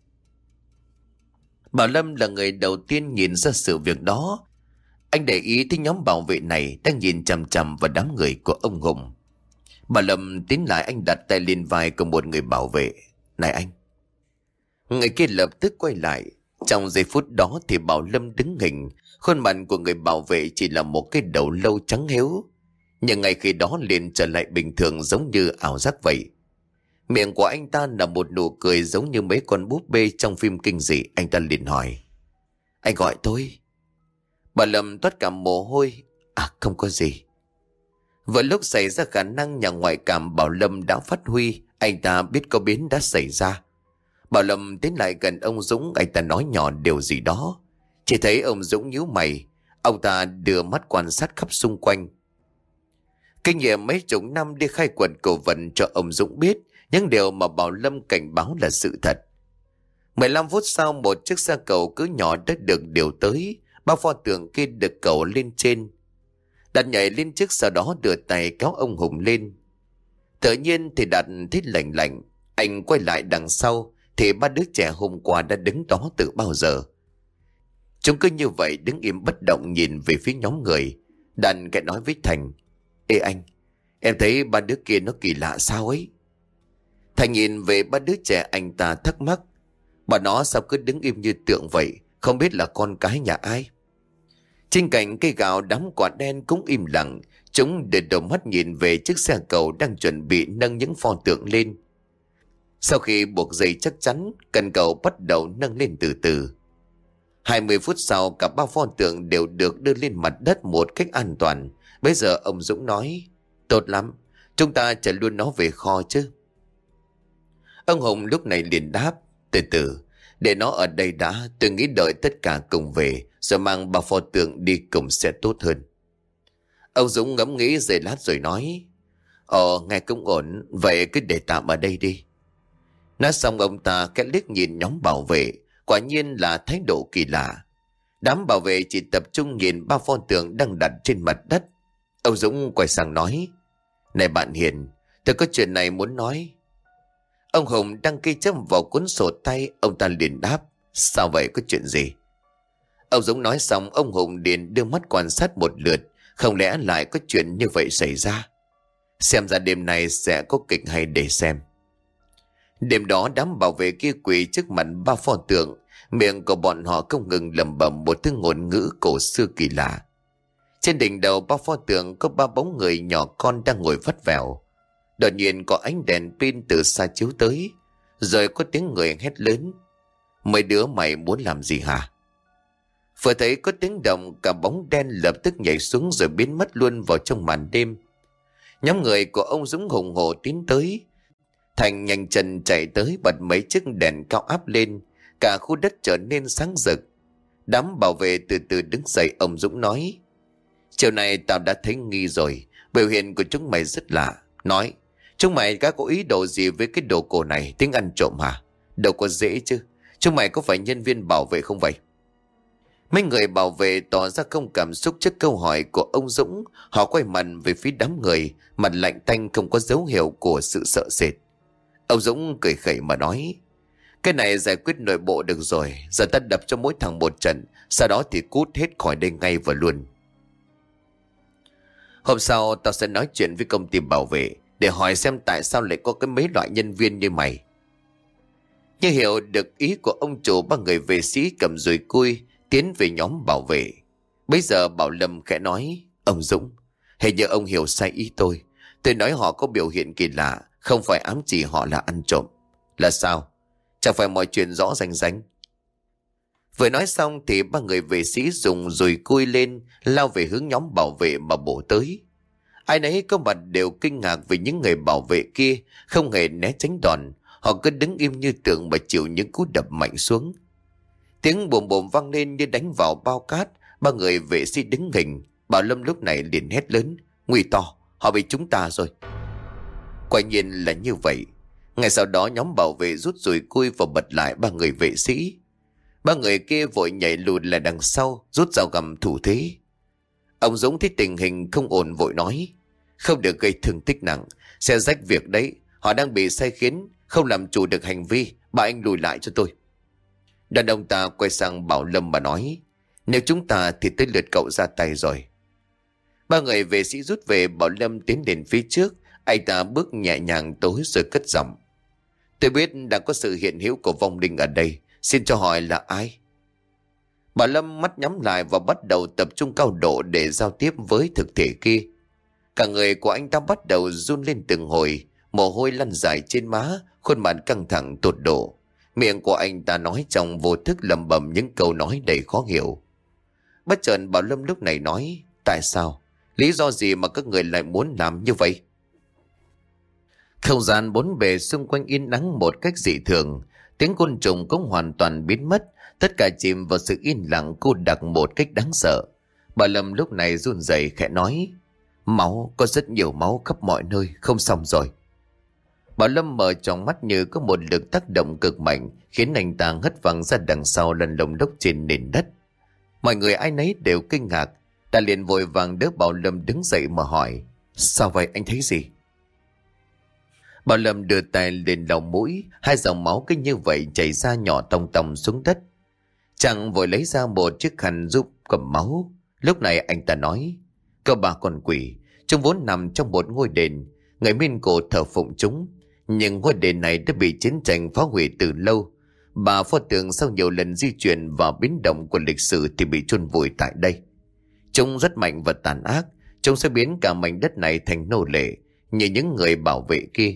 Bảo Lâm là người đầu tiên nhìn ra sự việc đó. Anh để ý thấy nhóm bảo vệ này đang nhìn chằm chằm vào đám người của ông Hùng. Bảo Lâm tiến lại, anh đặt tay lên vai của một người bảo vệ. Này anh. Người kia lập tức quay lại. Trong giây phút đó thì Bảo Lâm đứng hình. Khuôn mặt của người bảo vệ chỉ là một cái đầu lâu trắng héo, nhưng ngay khi đó liền trở lại bình thường, giống như ảo giác vậy. Miệng của anh ta là một nụ cười giống như mấy con búp bê trong phim kinh dị. Anh ta liền hỏi: Anh gọi tôi? Bà Lâm toát cả mồ hôi. À không có gì. Vừa lúc xảy ra khả năng nhà ngoại cảm Bảo Lâm đã phát huy, anh ta biết có biến đã xảy ra. Bảo Lâm tiến lại gần ông Dũng, anh ta nói nhỏ điều gì đó. Chỉ thấy ông Dũng nhíu mày. Ông ta đưa mắt quan sát khắp xung quanh. Kinh nghiệm mấy chục năm đi khai quật cổ vật cho ông Dũng biết những điều mà Bảo Lâm cảnh báo là sự thật. mười lăm phút sau, một chiếc xe cầu cỡ nhỏ đã được điều tới. Ba pho tượng kia được cẩu lên trên. Đạt nhảy lên trước, sau đó đưa tay kéo ông Hùng lên. Tự nhiên thì Đạt thấy lạnh lạnh. Anh quay lại đằng sau thì ba đứa trẻ hôm qua đã đứng đó từ bao giờ. Chúng cứ như vậy đứng im bất động nhìn về phía nhóm người. Đạt kẻ nói với Thành: Ê anh, em thấy ba đứa kia nó kỳ lạ sao ấy? Thành nhìn về ba đứa trẻ, anh ta thắc mắc. Bà nó sao cứ đứng im như tượng vậy, không biết là con cái nhà ai? Trên cạnh cây gạo, đám quả đen cũng im lặng. Chúng đưa đầu mắt nhìn về chiếc xe cầu đang chuẩn bị nâng những pho tượng lên. Sau khi buộc dây chắc chắn, cần cầu bắt đầu nâng lên từ từ. Hai mươi phút sau, cả ba pho tượng đều được đưa lên mặt đất một cách an toàn. Bây giờ ông Dũng nói: tốt lắm, chúng ta chở luôn nó về kho chứ. Ông Hùng lúc này liền đáp: từ từ, để nó ở đây đã, tôi nghĩ đợi tất cả cùng về rồi mang ba pho tượng đi cùng sẽ tốt hơn. Ông Dũng ngẫm nghĩ giây lát rồi nói: Ồ, nghe cũng ổn, vậy cứ để tạm ở đây đi. Nói xong ông ta cái liếc nhìn nhóm bảo vệ, quả nhiên là thái độ kỳ lạ. Đám bảo vệ chỉ tập trung nhìn ba pho tượng đang đặt trên mặt đất. Ông Dũng quay sang nói: này bạn Hiền, tôi có chuyện này muốn nói. Ông Hùng đang ghi chép vào cuốn sổ tay, ông ta liền đáp: sao vậy, có chuyện gì? Ông Dũng nói xong, ông Hùng liền đưa mắt quan sát một lượt, không lẽ lại có chuyện như vậy xảy ra? Xem ra đêm nay sẽ có kịch hay để xem. Đêm đó đám bảo vệ kia quỳ trước mặt ba pho tượng, miệng của bọn họ không ngừng lẩm bẩm một thứ ngôn ngữ cổ xưa kỳ lạ. Trên đỉnh đầu ba pho tượng có ba bóng người nhỏ con đang ngồi vắt vẻo. Đột nhiên có ánh đèn pin từ xa chiếu tới, rồi có tiếng người hét lớn: mấy đứa mày muốn làm gì hả? Vừa thấy có tiếng động, cả bóng đen lập tức nhảy xuống rồi biến mất luôn vào trong màn đêm. Nhóm người của ông Dũng hùng hổ tiến tới. Thành nhanh chân chạy tới bật mấy chiếc đèn cao áp lên, cả khu đất trở nên sáng rực. Đám bảo vệ từ từ đứng dậy, ông Dũng nói: chiều nay tao đã thấy nghi rồi, biểu hiện của chúng mày rất lạ. Nói, chúng mày đã có ý đồ gì với cái đồ cổ này, tính ăn trộm hả? Đâu có dễ chứ, chúng mày có phải nhân viên bảo vệ không vậy? Mấy người bảo vệ tỏ ra không cảm xúc trước câu hỏi của ông Dũng. Họ quay mặt về phía đám người, mặt lạnh tanh, không có dấu hiệu của sự sợ sệt. Ông Dũng cười khẩy mà nói: cái này giải quyết nội bộ được rồi, giờ ta đập cho mỗi thằng một trận, sau đó thì cút hết khỏi đây ngay và luôn. Hôm sau tao sẽ nói chuyện với công ty bảo vệ để hỏi xem tại sao lại có cái mấy loại nhân viên như mày. Như hiểu được ý của ông chủ, ba người vệ sĩ cầm dùi cui tiến về nhóm bảo vệ. Bây giờ Bảo Lâm khẽ nói: ông Dũng, hình như ông hiểu sai ý tôi. Tôi nói họ có biểu hiện kỳ lạ, không phải ám chỉ họ là ăn trộm. Là sao? Chẳng phải mọi chuyện rõ rành rành? Vừa nói xong thì ba người vệ sĩ dùng dùi cui lên, lao về hướng nhóm bảo vệ mà bổ tới. Ai nấy có mặt đều kinh ngạc vì những người bảo vệ kia không hề né tránh đòn. Họ cứ đứng im như tượng mà chịu những cú đập mạnh xuống. Tiếng bồm bồm vang lên như đánh vào bao cát. Ba người vệ sĩ đứng hình. Bảo Lâm lúc này liền hét lớn: nguy to, họ bị chúng ta rồi. Quả nhiên là như vậy. Ngay sau đó nhóm bảo vệ rút dùi cui và bật lại ba người vệ sĩ. Ba người kia vội nhảy lùi lại đằng sau, rút dao găm thủ thế. Ông Dũng thấy tình hình không ổn vội nói: không được gây thương tích nặng, sẽ rách việc đấy. Họ đang bị sai khiến, không làm chủ được hành vi, bà anh lùi lại cho tôi. Đàn ông ta quay sang Bảo Lâm mà nói: nếu chúng ta thì tới lượt cậu ra tay rồi. Ba người vệ sĩ rút về. Bảo Lâm tiến đến phía trước, anh ta bước nhẹ nhàng tối rồi cất giọng: tôi biết đã có sự hiện hữu của vong linh ở đây, xin cho hỏi là ai? Bảo Lâm mắt nhắm lại và bắt đầu tập trung cao độ để giao tiếp với thực thể kia. Cả người của anh ta bắt đầu run lên từng hồi, mồ hôi lăn dài trên má, khuôn mặt căng thẳng tột độ. Miệng của anh ta nói trong vô thức lẩm bẩm những câu nói đầy khó hiểu. Bất chợt Bảo Lâm lúc này nói: tại sao? Lý do gì mà các người lại muốn làm như vậy? Không gian bốn bề xung quanh yên ắng một cách dị thường. Tiếng côn trùng cũng hoàn toàn biến mất. Tất cả chìm vào sự yên lặng cô đặc một cách đáng sợ. Bà Lâm lúc này run rẩy khẽ nói: máu, có rất nhiều máu khắp mọi nơi, không xong rồi. Bà Lâm mở tròng mắt như có một lực tác động cực mạnh, khiến anh ta hất văng ra đằng sau lần lồng đốc trên nền đất. Mọi người ai nấy đều kinh ngạc. Ta liền vội vàng đỡ Bảo Lâm đứng dậy mà hỏi: sao vậy, anh thấy gì? Bảo Lâm đưa tay lên lau mũi, hai dòng máu cứ như vậy chảy ra nhỏ tòng tòng xuống đất. Chàng vội lấy ra một chiếc khăn giúp cầm máu. Lúc này anh ta nói: cơ bà con quỷ, chúng vốn nằm trong một ngôi đền, người Miên Cổ thờ phụng chúng. Nhưng ngôi đền này đã bị chiến tranh phá hủy từ lâu. Bà pho tượng sau nhiều lần di chuyển và biến động của lịch sử thì bị chôn vùi tại đây. Chúng rất mạnh và tàn ác. Chúng sẽ biến cả mảnh đất này thành nô lệ, như những người bảo vệ kia.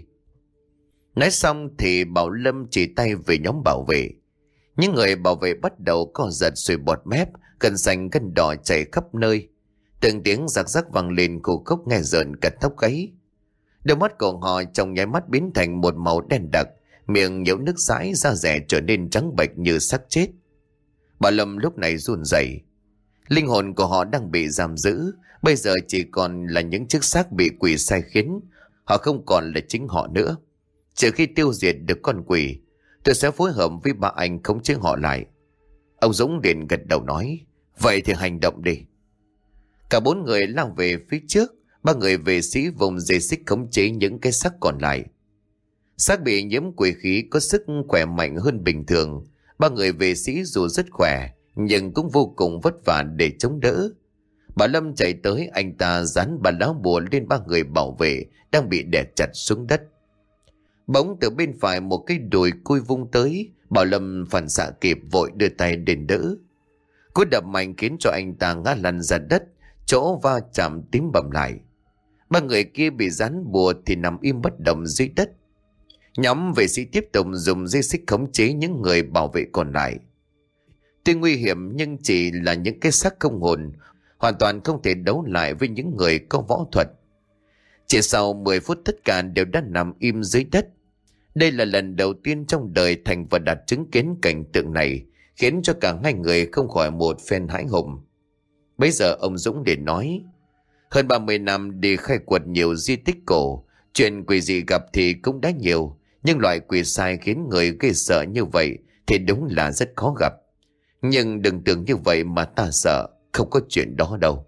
Nói xong thì Bảo Lâm chỉ tay về nhóm bảo vệ. Những người bảo vệ bắt đầu co giật sùi bọt mép, gân xanh gân đỏ chảy khắp nơi. Từng tiếng rắc rắc vang lên, cô Cốc nghe rợn cả tóc gáy. Đôi mắt của họ trong nháy mắt biến thành một màu đen đặc, miệng nhiễu nước dãi, da rẻ trở nên trắng bệch như xác chết. Bà Lâm lúc này run rẩy. Linh hồn của họ đang bị giam giữ, bây giờ chỉ còn là những chiếc xác bị quỷ sai khiến. Họ không còn là chính họ nữa. Trừ khi tiêu diệt được con quỷ, tôi sẽ phối hợp với bà anh khống chế họ lại. Ông Dũng liền gật đầu nói, vậy thì hành động đi. Cả bốn người lao về phía trước, ba người vệ sĩ vùng dây xích khống chế những cái xác còn lại. Xác bị nhiễm quỷ khí có sức khỏe mạnh hơn bình thường. Ba người vệ sĩ dù rất khỏe nhưng cũng vô cùng vất vả để chống đỡ. Bà Lâm chạy tới, anh ta dán bà lá bùa lên ba người bảo vệ đang bị đè chặt xuống đất. Bỗng từ bên phải một cái đùi cui vung tới, Bảo Lâm phản xạ kịp vội đưa tay đền đỡ. Cú đập mạnh khiến cho anh ta ngã lăn ra đất, chỗ va chạm tím bầm lại. Ba người kia bị dán bùa thì nằm im bất động dưới đất. Nhóm vệ sĩ tiếp tục dùng dây xích khống chế những người bảo vệ còn lại. Tuy nguy hiểm nhưng chỉ là những cái xác không hồn, hoàn toàn không thể đấu lại với những người có võ thuật. Chỉ sau mười phút tất cả đều đã nằm im dưới đất. Đây là lần đầu tiên trong đời Thành và Đạt chứng kiến cảnh tượng này, khiến cho cả hai người không khỏi một phen hãi hùng. Bây giờ ông Dũng để nói, hơn ba mươi năm đi khai quật nhiều di tích cổ, chuyện quỷ gì gặp thì cũng đã nhiều, nhưng loại quỷ sai khiến người ghê sợ như vậy thì đúng là rất khó gặp. Nhưng đừng tưởng như vậy mà ta sợ, không có chuyện đó đâu.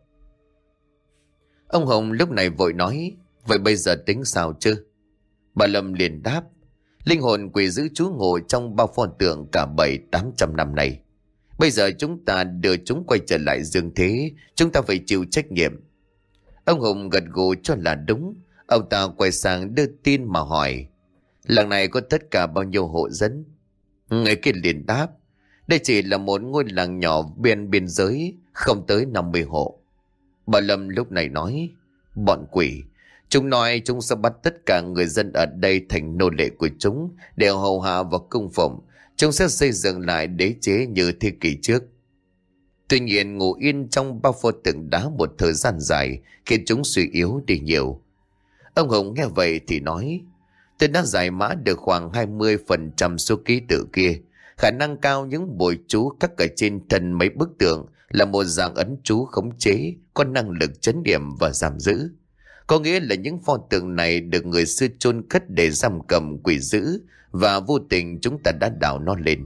Ông Hồng lúc này vội nói, vậy bây giờ tính sao chứ? Bà Lâm liền đáp, linh hồn quỷ giữ trú ngụ trong bao pho tượng cả bảy tám trăm năm nay. Bây giờ chúng ta đưa chúng quay trở lại dương thế, chúng ta phải chịu trách nhiệm. Ông Hùng gật gù cho là đúng. Ông ta quay sang đưa tin mà hỏi, làng này có tất cả bao nhiêu hộ dân? Người kia liền đáp, đây chỉ là một ngôi làng nhỏ bên biên giới, không tới năm mươi hộ. Bà Lâm lúc này nói, bọn quỷ, chúng nói chúng sẽ bắt tất cả người dân ở đây thành nô lệ của chúng để hầu hạ và cung phụng. Chúng sẽ xây dựng lại đế chế như thế kỷ trước. Tuy nhiên ngủ yên trong bao pho tượng đá một thời gian dài khiến chúng suy yếu đi nhiều. Ông Hùng nghe vậy thì nói, tôi đã giải mã được khoảng hai mươi phần trăm số ký tự kia. Khả năng cao những bùi chú khắc ở trên thân mấy bức tượng là một dạng ấn chú khống chế, có năng lực trấn điểm và giam giữ. Có nghĩa là những pho tượng này được người xưa chôn cất để giam cầm quỷ dữ, và vô tình chúng ta đã đào nó lên.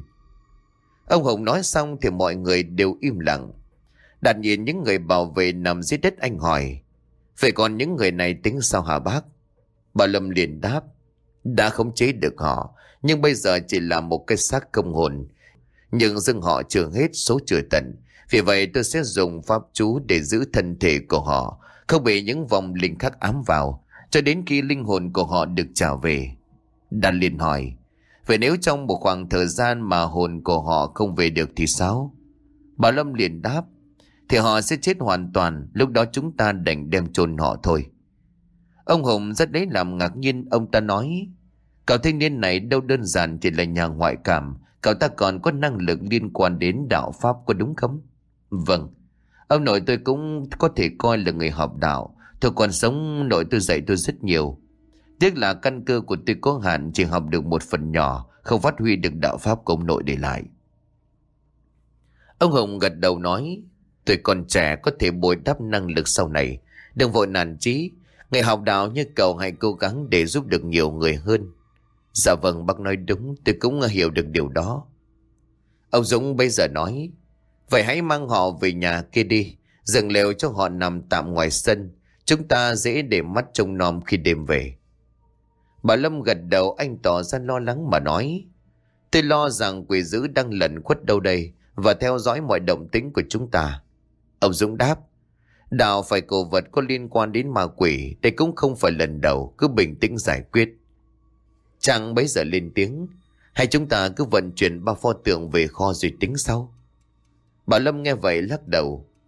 Ông Hùng nói xong thì mọi người đều im lặng. Đạt nhìn những người bảo vệ nằm dưới đất, anh hỏi, vậy còn những người này tính sao hả bác? Bà Lâm liền đáp, đã khống chế được họ, nhưng bây giờ chỉ là một cái xác không hồn. Nhưng dưng họ chưa hết số chưa tận, vì vậy tôi sẽ dùng pháp chú để giữ thân thể của họ không bị những vòng linh khác ám vào, cho đến khi linh hồn của họ được trả về. Đạt liền hỏi, vậy nếu trong một khoảng thời gian mà hồn của họ không về được thì sao? Bà Lâm liền đáp, thì họ sẽ chết hoàn toàn, lúc đó chúng ta đành đem chôn họ thôi. Ông Hùng rất lấy làm ngạc nhiên, ông ta nói, cậu thanh niên này đâu đơn giản chỉ là nhà ngoại cảm, cậu ta còn có năng lực liên quan đến đạo pháp, có đúng không? Vâng, ông nội tôi cũng có thể coi là người học đạo. Thời còn sống nội tôi dạy tôi rất nhiều. Tiếc là căn cơ của tôi có hạn, chỉ học được một phần nhỏ, không phát huy được đạo pháp của ông nội để lại. Ông Hùng gật đầu nói, tôi còn trẻ có thể bồi đắp năng lực sau này. Đừng vội nản chí, người học đạo như cậu hãy cố gắng để giúp được nhiều người hơn. Dạ vâng, bác nói đúng, tôi cũng hiểu được điều đó. Ông Dũng bây giờ nói, vậy hãy mang họ về nhà kia đi, dựng lều cho họ nằm tạm ngoài sân, chúng ta dễ để mắt trông nom khi đêm về. Bà Lâm gật đầu, anh tỏ ra lo lắng mà nói, tôi lo rằng quỷ dữ đang lẩn khuất đâu đây và theo dõi mọi động tĩnh của chúng ta. Ông Dũng đáp, đạo phải cổ vật có liên quan đến ma quỷ, đây cũng không phải lần đầu, cứ bình tĩnh giải quyết. Chàng bấy giờ lên tiếng, hay chúng ta cứ vận chuyển ba pho tượng về kho rồi tính sau. Bà Lâm nghe vậy lắc đầu,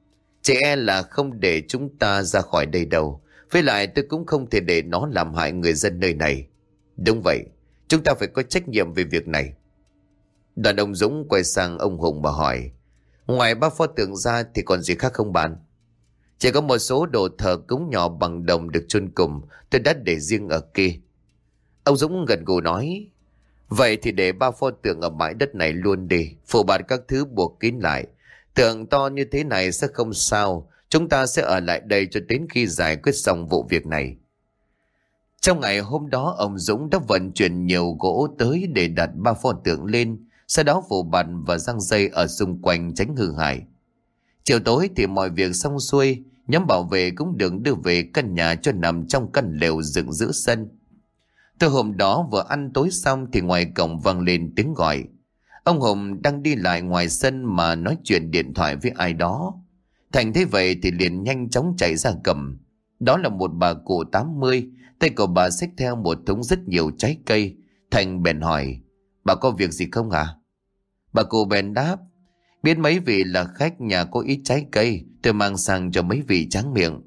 Chị e là không để chúng ta ra khỏi đây đâu. Với lại tôi cũng không thể để nó làm hại người dân nơi này. Đúng vậy, chúng ta phải có trách nhiệm về việc này. Đoàn ông Dũng quay sang ông Hùng và hỏi: Ngoài ba pho tượng ra thì còn gì khác không bạn? Chỉ có một số đồ thờ cúng nhỏ bằng đồng được chôn cùng, tôi đã để riêng ở kia. Ông Dũng gật gù nói: Vậy thì để ba pho tượng ở bãi đất này luôn đi, phủ bạt các thứ buộc kín lại. Tượng to như thế này sẽ không sao, chúng ta sẽ ở lại đây cho đến khi giải quyết xong vụ việc này. Trong ngày hôm đó, ông Dũng đã vận chuyển nhiều gỗ tới để đặt ba pho tượng lên, sau đó phủ bạt và giăng dây ở xung quanh tránh hư hại. Chiều tối thì mọi việc xong xuôi, nhóm bảo vệ cũng được đưa về căn nhà cho nằm trong căn lều dựng giữa sân. Từ hôm đó vừa ăn tối xong thì ngoài cổng vang lên tiếng gọi. Ông Hùng đang đi lại ngoài sân mà nói chuyện điện thoại với ai đó. Thành thấy vậy thì liền nhanh chóng chạy ra cầm. Đó là một bà cụ tám mươi, tay của bà xách theo một thúng rất nhiều trái cây. Thành bèn hỏi: Bà có việc gì không hả? Bà cụ bèn đáp: Biết mấy vị là khách nhà có ít trái cây, tôi mang sang cho mấy vị tráng miệng.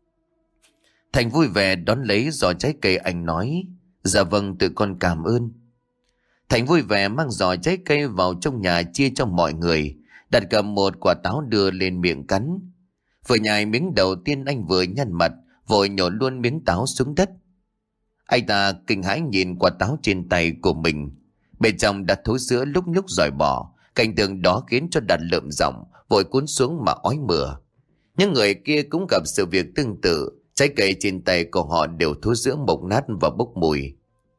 Thành vui vẻ đón lấy giỏ trái cây, anh nói: Dạ vâng, tụi con cảm ơn. Thành vui vẻ mang giỏ trái cây vào trong nhà chia cho mọi người, đặt cầm một quả táo đưa lên miệng cắn. Vừa nhai miếng đầu tiên anh vừa nhăn mặt, vội nhổ luôn miếng táo xuống đất. Anh ta kinh hãi nhìn quả táo trên tay của mình, bên trong đã thối sữa lúc nhúc dòi bỏ. Cảnh tượng đó khiến cho Đạt lợm giọng, vội cúi xuống mà ói mửa. Những người kia cũng gặp sự việc tương tự, trái cây trên tay của họ đều thối sữa mục nát và bốc mùi.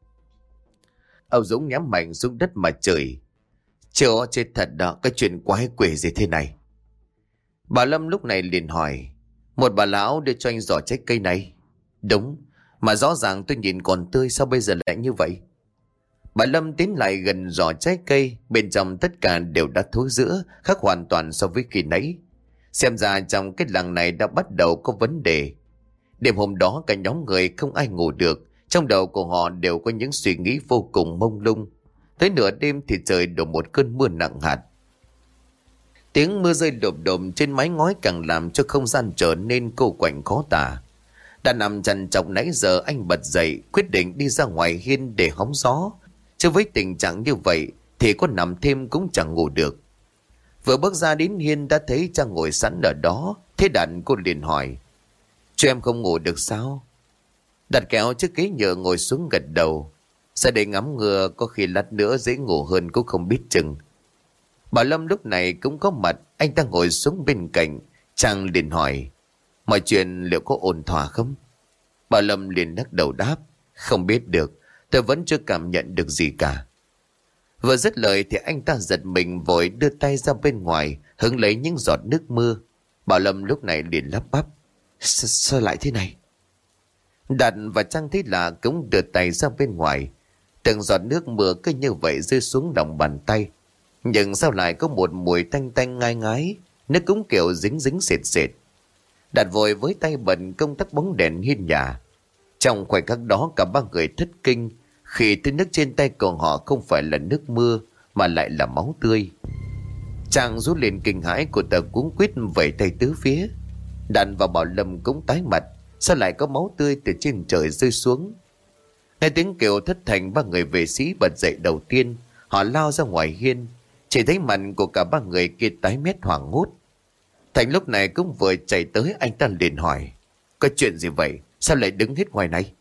Ông Dũng nhắm mạnh xuống đất mà chửi: Trời chết thật đó, cái chuyện quái quỷ gì thế này? Bà Lâm lúc này liền hỏi: Một bà lão đưa cho anh giỏ trái cây này? Đúng, mà rõ ràng tôi nhìn còn tươi, sao bây giờ lại như vậy? Bà Lâm tiến lại gần giỏ trái cây, bên trong tất cả đều đã thối rữa, khác hoàn toàn so với khi nãy. Xem ra trong cái làng này đã bắt đầu có vấn đề. Đêm hôm đó cả nhóm người không ai ngủ được, trong đầu của họ đều có những suy nghĩ vô cùng mông lung. Tới nửa đêm thì trời đổ một cơn mưa nặng hạt. Tiếng mưa rơi đột đột trên mái ngói càng làm cho không gian trở nên cô quạnh khó tả. Đã nằm trằn trọc nãy giờ, anh bật dậy quyết định đi ra ngoài hiên để hóng gió. Chứ với tình trạng như vậy thì có nằm thêm cũng chẳng ngủ được. Vừa bước ra đến hiên đã thấy Trang ngồi sẵn ở đó. Thế Đạt cô liền hỏi: Cho em không ngủ được sao? Đạt kéo chiếc ghế nhựa ngồi xuống gật đầu: Ra đây ngắm ngựa, có khi lát nữa dễ ngủ hơn cũng không biết chừng. Bà Lâm lúc này cũng có mặt, anh ta ngồi xuống bên cạnh. Trang liền hỏi: Mọi chuyện liệu có ổn thỏa không? Bà Lâm liền lắc đầu đáp: Không biết được, tôi vẫn chưa cảm nhận được gì cả. Vừa dứt lời thì anh ta giật mình, vội đưa tay ra bên ngoài hứng lấy những giọt nước mưa. Bà Lâm lúc này liền lắp bắp: S sao lại thế này? Đạt và Trang thấy lạ cũng đưa tay ra bên ngoài. Từng giọt nước mưa cứ như vậy rơi xuống lòng bàn tay. Nhưng sao lại có một mùi tanh tanh ngai ngái, nó cũng kiểu dính dính sệt sệt. Đạt vội với tay bận công tắc bóng đèn hiên nhà. Trong khoảnh khắc đó cả ba người thất kinh khi thứ nước trên tay của họ không phải là nước mưa mà lại là máu tươi. Trang rút lên kinh hãi, của tờ cuống quýt vẩy tay tứ phía. Đàn và Bảo Lâm cũng tái mặt, sao lại có máu tươi từ trên trời rơi xuống? Nghe tiếng kêu thất thành, ba người vệ sĩ bật dậy đầu tiên. Họ lao ra ngoài hiên, chỉ thấy mặt của cả ba người kia tái mét hoảng hốt. Thành lúc này cũng vừa chạy tới, anh ta liền hỏi: Có chuyện gì vậy? Sao lại đứng hết ngoài này?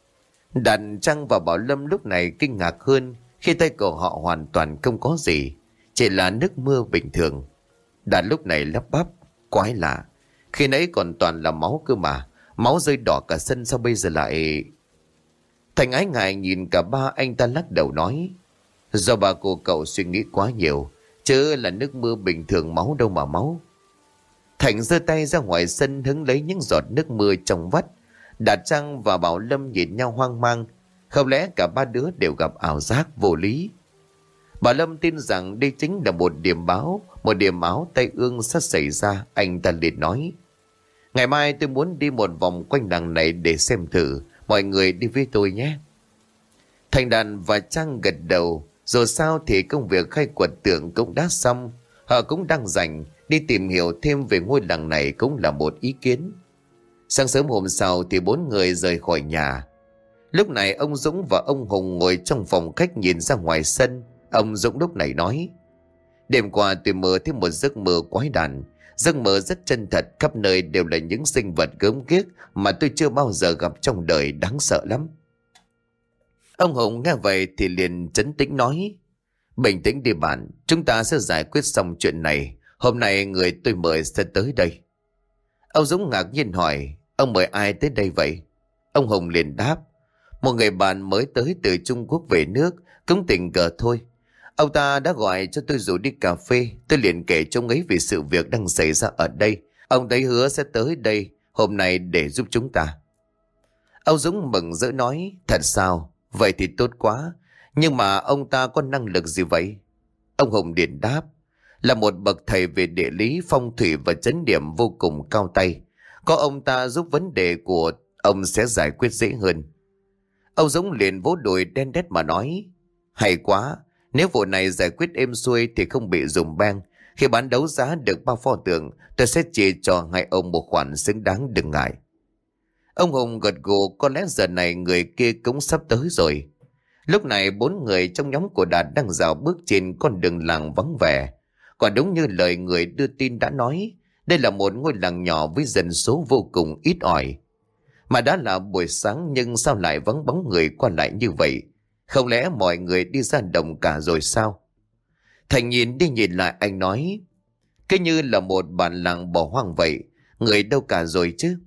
Đàn, Trang và Bảo Lâm lúc này kinh ngạc hơn khi tay của họ hoàn toàn không có gì, chỉ là nước mưa bình thường. Đàn lúc này lắp bắp: Quái lạ, khi nãy còn toàn là máu cơ mà, máu rơi đỏ cả sân, sao bây giờ lại... Thành ái ngại nhìn cả ba, anh ta lắc đầu nói: Do bà cô cậu suy nghĩ quá nhiều, chứ là nước mưa bình thường, máu đâu mà máu. Thành giơ tay ra ngoài sân hứng lấy những giọt nước mưa trong vắt. Đạt, Trang và Bảo Lâm nhìn nhau hoang mang, không lẽ cả ba đứa đều gặp ảo giác vô lý? Bà Lâm tin rằng đây chính là một điểm báo, một điểm áo tai ương sắp xảy ra. Anh ta liền nói: Ngày mai tôi muốn đi một vòng quanh làng này để xem thử, mọi người đi với tôi nhé. Thành Đàn và Trang gật đầu. Dù sao thì công việc khai quật tượng cũng đã xong, họ cũng đang rảnh đi tìm hiểu thêm về ngôi làng này cũng là một ý kiến. Sáng sớm hôm sau thì bốn người rời khỏi nhà. Lúc này ông Dũng và ông Hùng ngồi trong phòng khách nhìn ra ngoài sân. Ông Dũng lúc này nói: đêm qua tôi mơ thấy một giấc mơ quái đản. Giấc mơ rất chân thật, khắp nơi đều là những sinh vật gớm ghiếc mà tôi chưa bao giờ gặp trong đời, đáng sợ lắm. Ông Hùng nghe vậy thì liền trấn tĩnh nói: bình tĩnh đi bạn, chúng ta sẽ giải quyết xong chuyện này. Hôm nay người tôi mời sẽ tới đây. Ông Dũng ngạc nhiên hỏi: ông mời ai tới đây vậy? Ông Hùng liền đáp: một người bạn mới tới từ Trung Quốc về nước, cũng tình cờ thôi. Ông ta đã gọi cho tôi rủ đi cà phê. Tôi liền kể cho ông ấy về sự việc đang xảy ra ở đây. Ông ấy hứa sẽ tới đây hôm nay để giúp chúng ta. Ông Dũng mừng rỡ nói: thật sao? Vậy thì tốt quá. Nhưng mà ông ta có năng lực gì vậy? Ông Hùng liền đáp: là một bậc thầy về địa lý, phong thủy và chấn điểm vô cùng cao tay. Có ông ta giúp vấn đề của ông sẽ giải quyết dễ hơn. Ông Dũng liền vỗ đùi đen đét mà nói: hay quá. Nếu vụ này giải quyết êm xuôi thì không bị dùm beng. Khi bán đấu giá được ba pho tượng, tôi sẽ chia cho hai ông một khoản xứng đáng, đừng ngại. Ông Hùng gật gù, có lẽ giờ này người kia cũng sắp tới rồi. Lúc này bốn người trong nhóm của Đạt đang dạo bước trên con đường làng vắng vẻ. Quả đúng như lời người đưa tin đã nói, đây là một ngôi làng nhỏ với dân số vô cùng ít ỏi. Mà đã là buổi sáng nhưng sao lại vắng bóng người qua lại như vậy? Không lẽ mọi người đi ra đồng cả rồi sao? Thành nhìn đi nhìn lại, anh nói: cứ như là một bản làng bỏ hoang vậy, người đâu cả rồi chứ?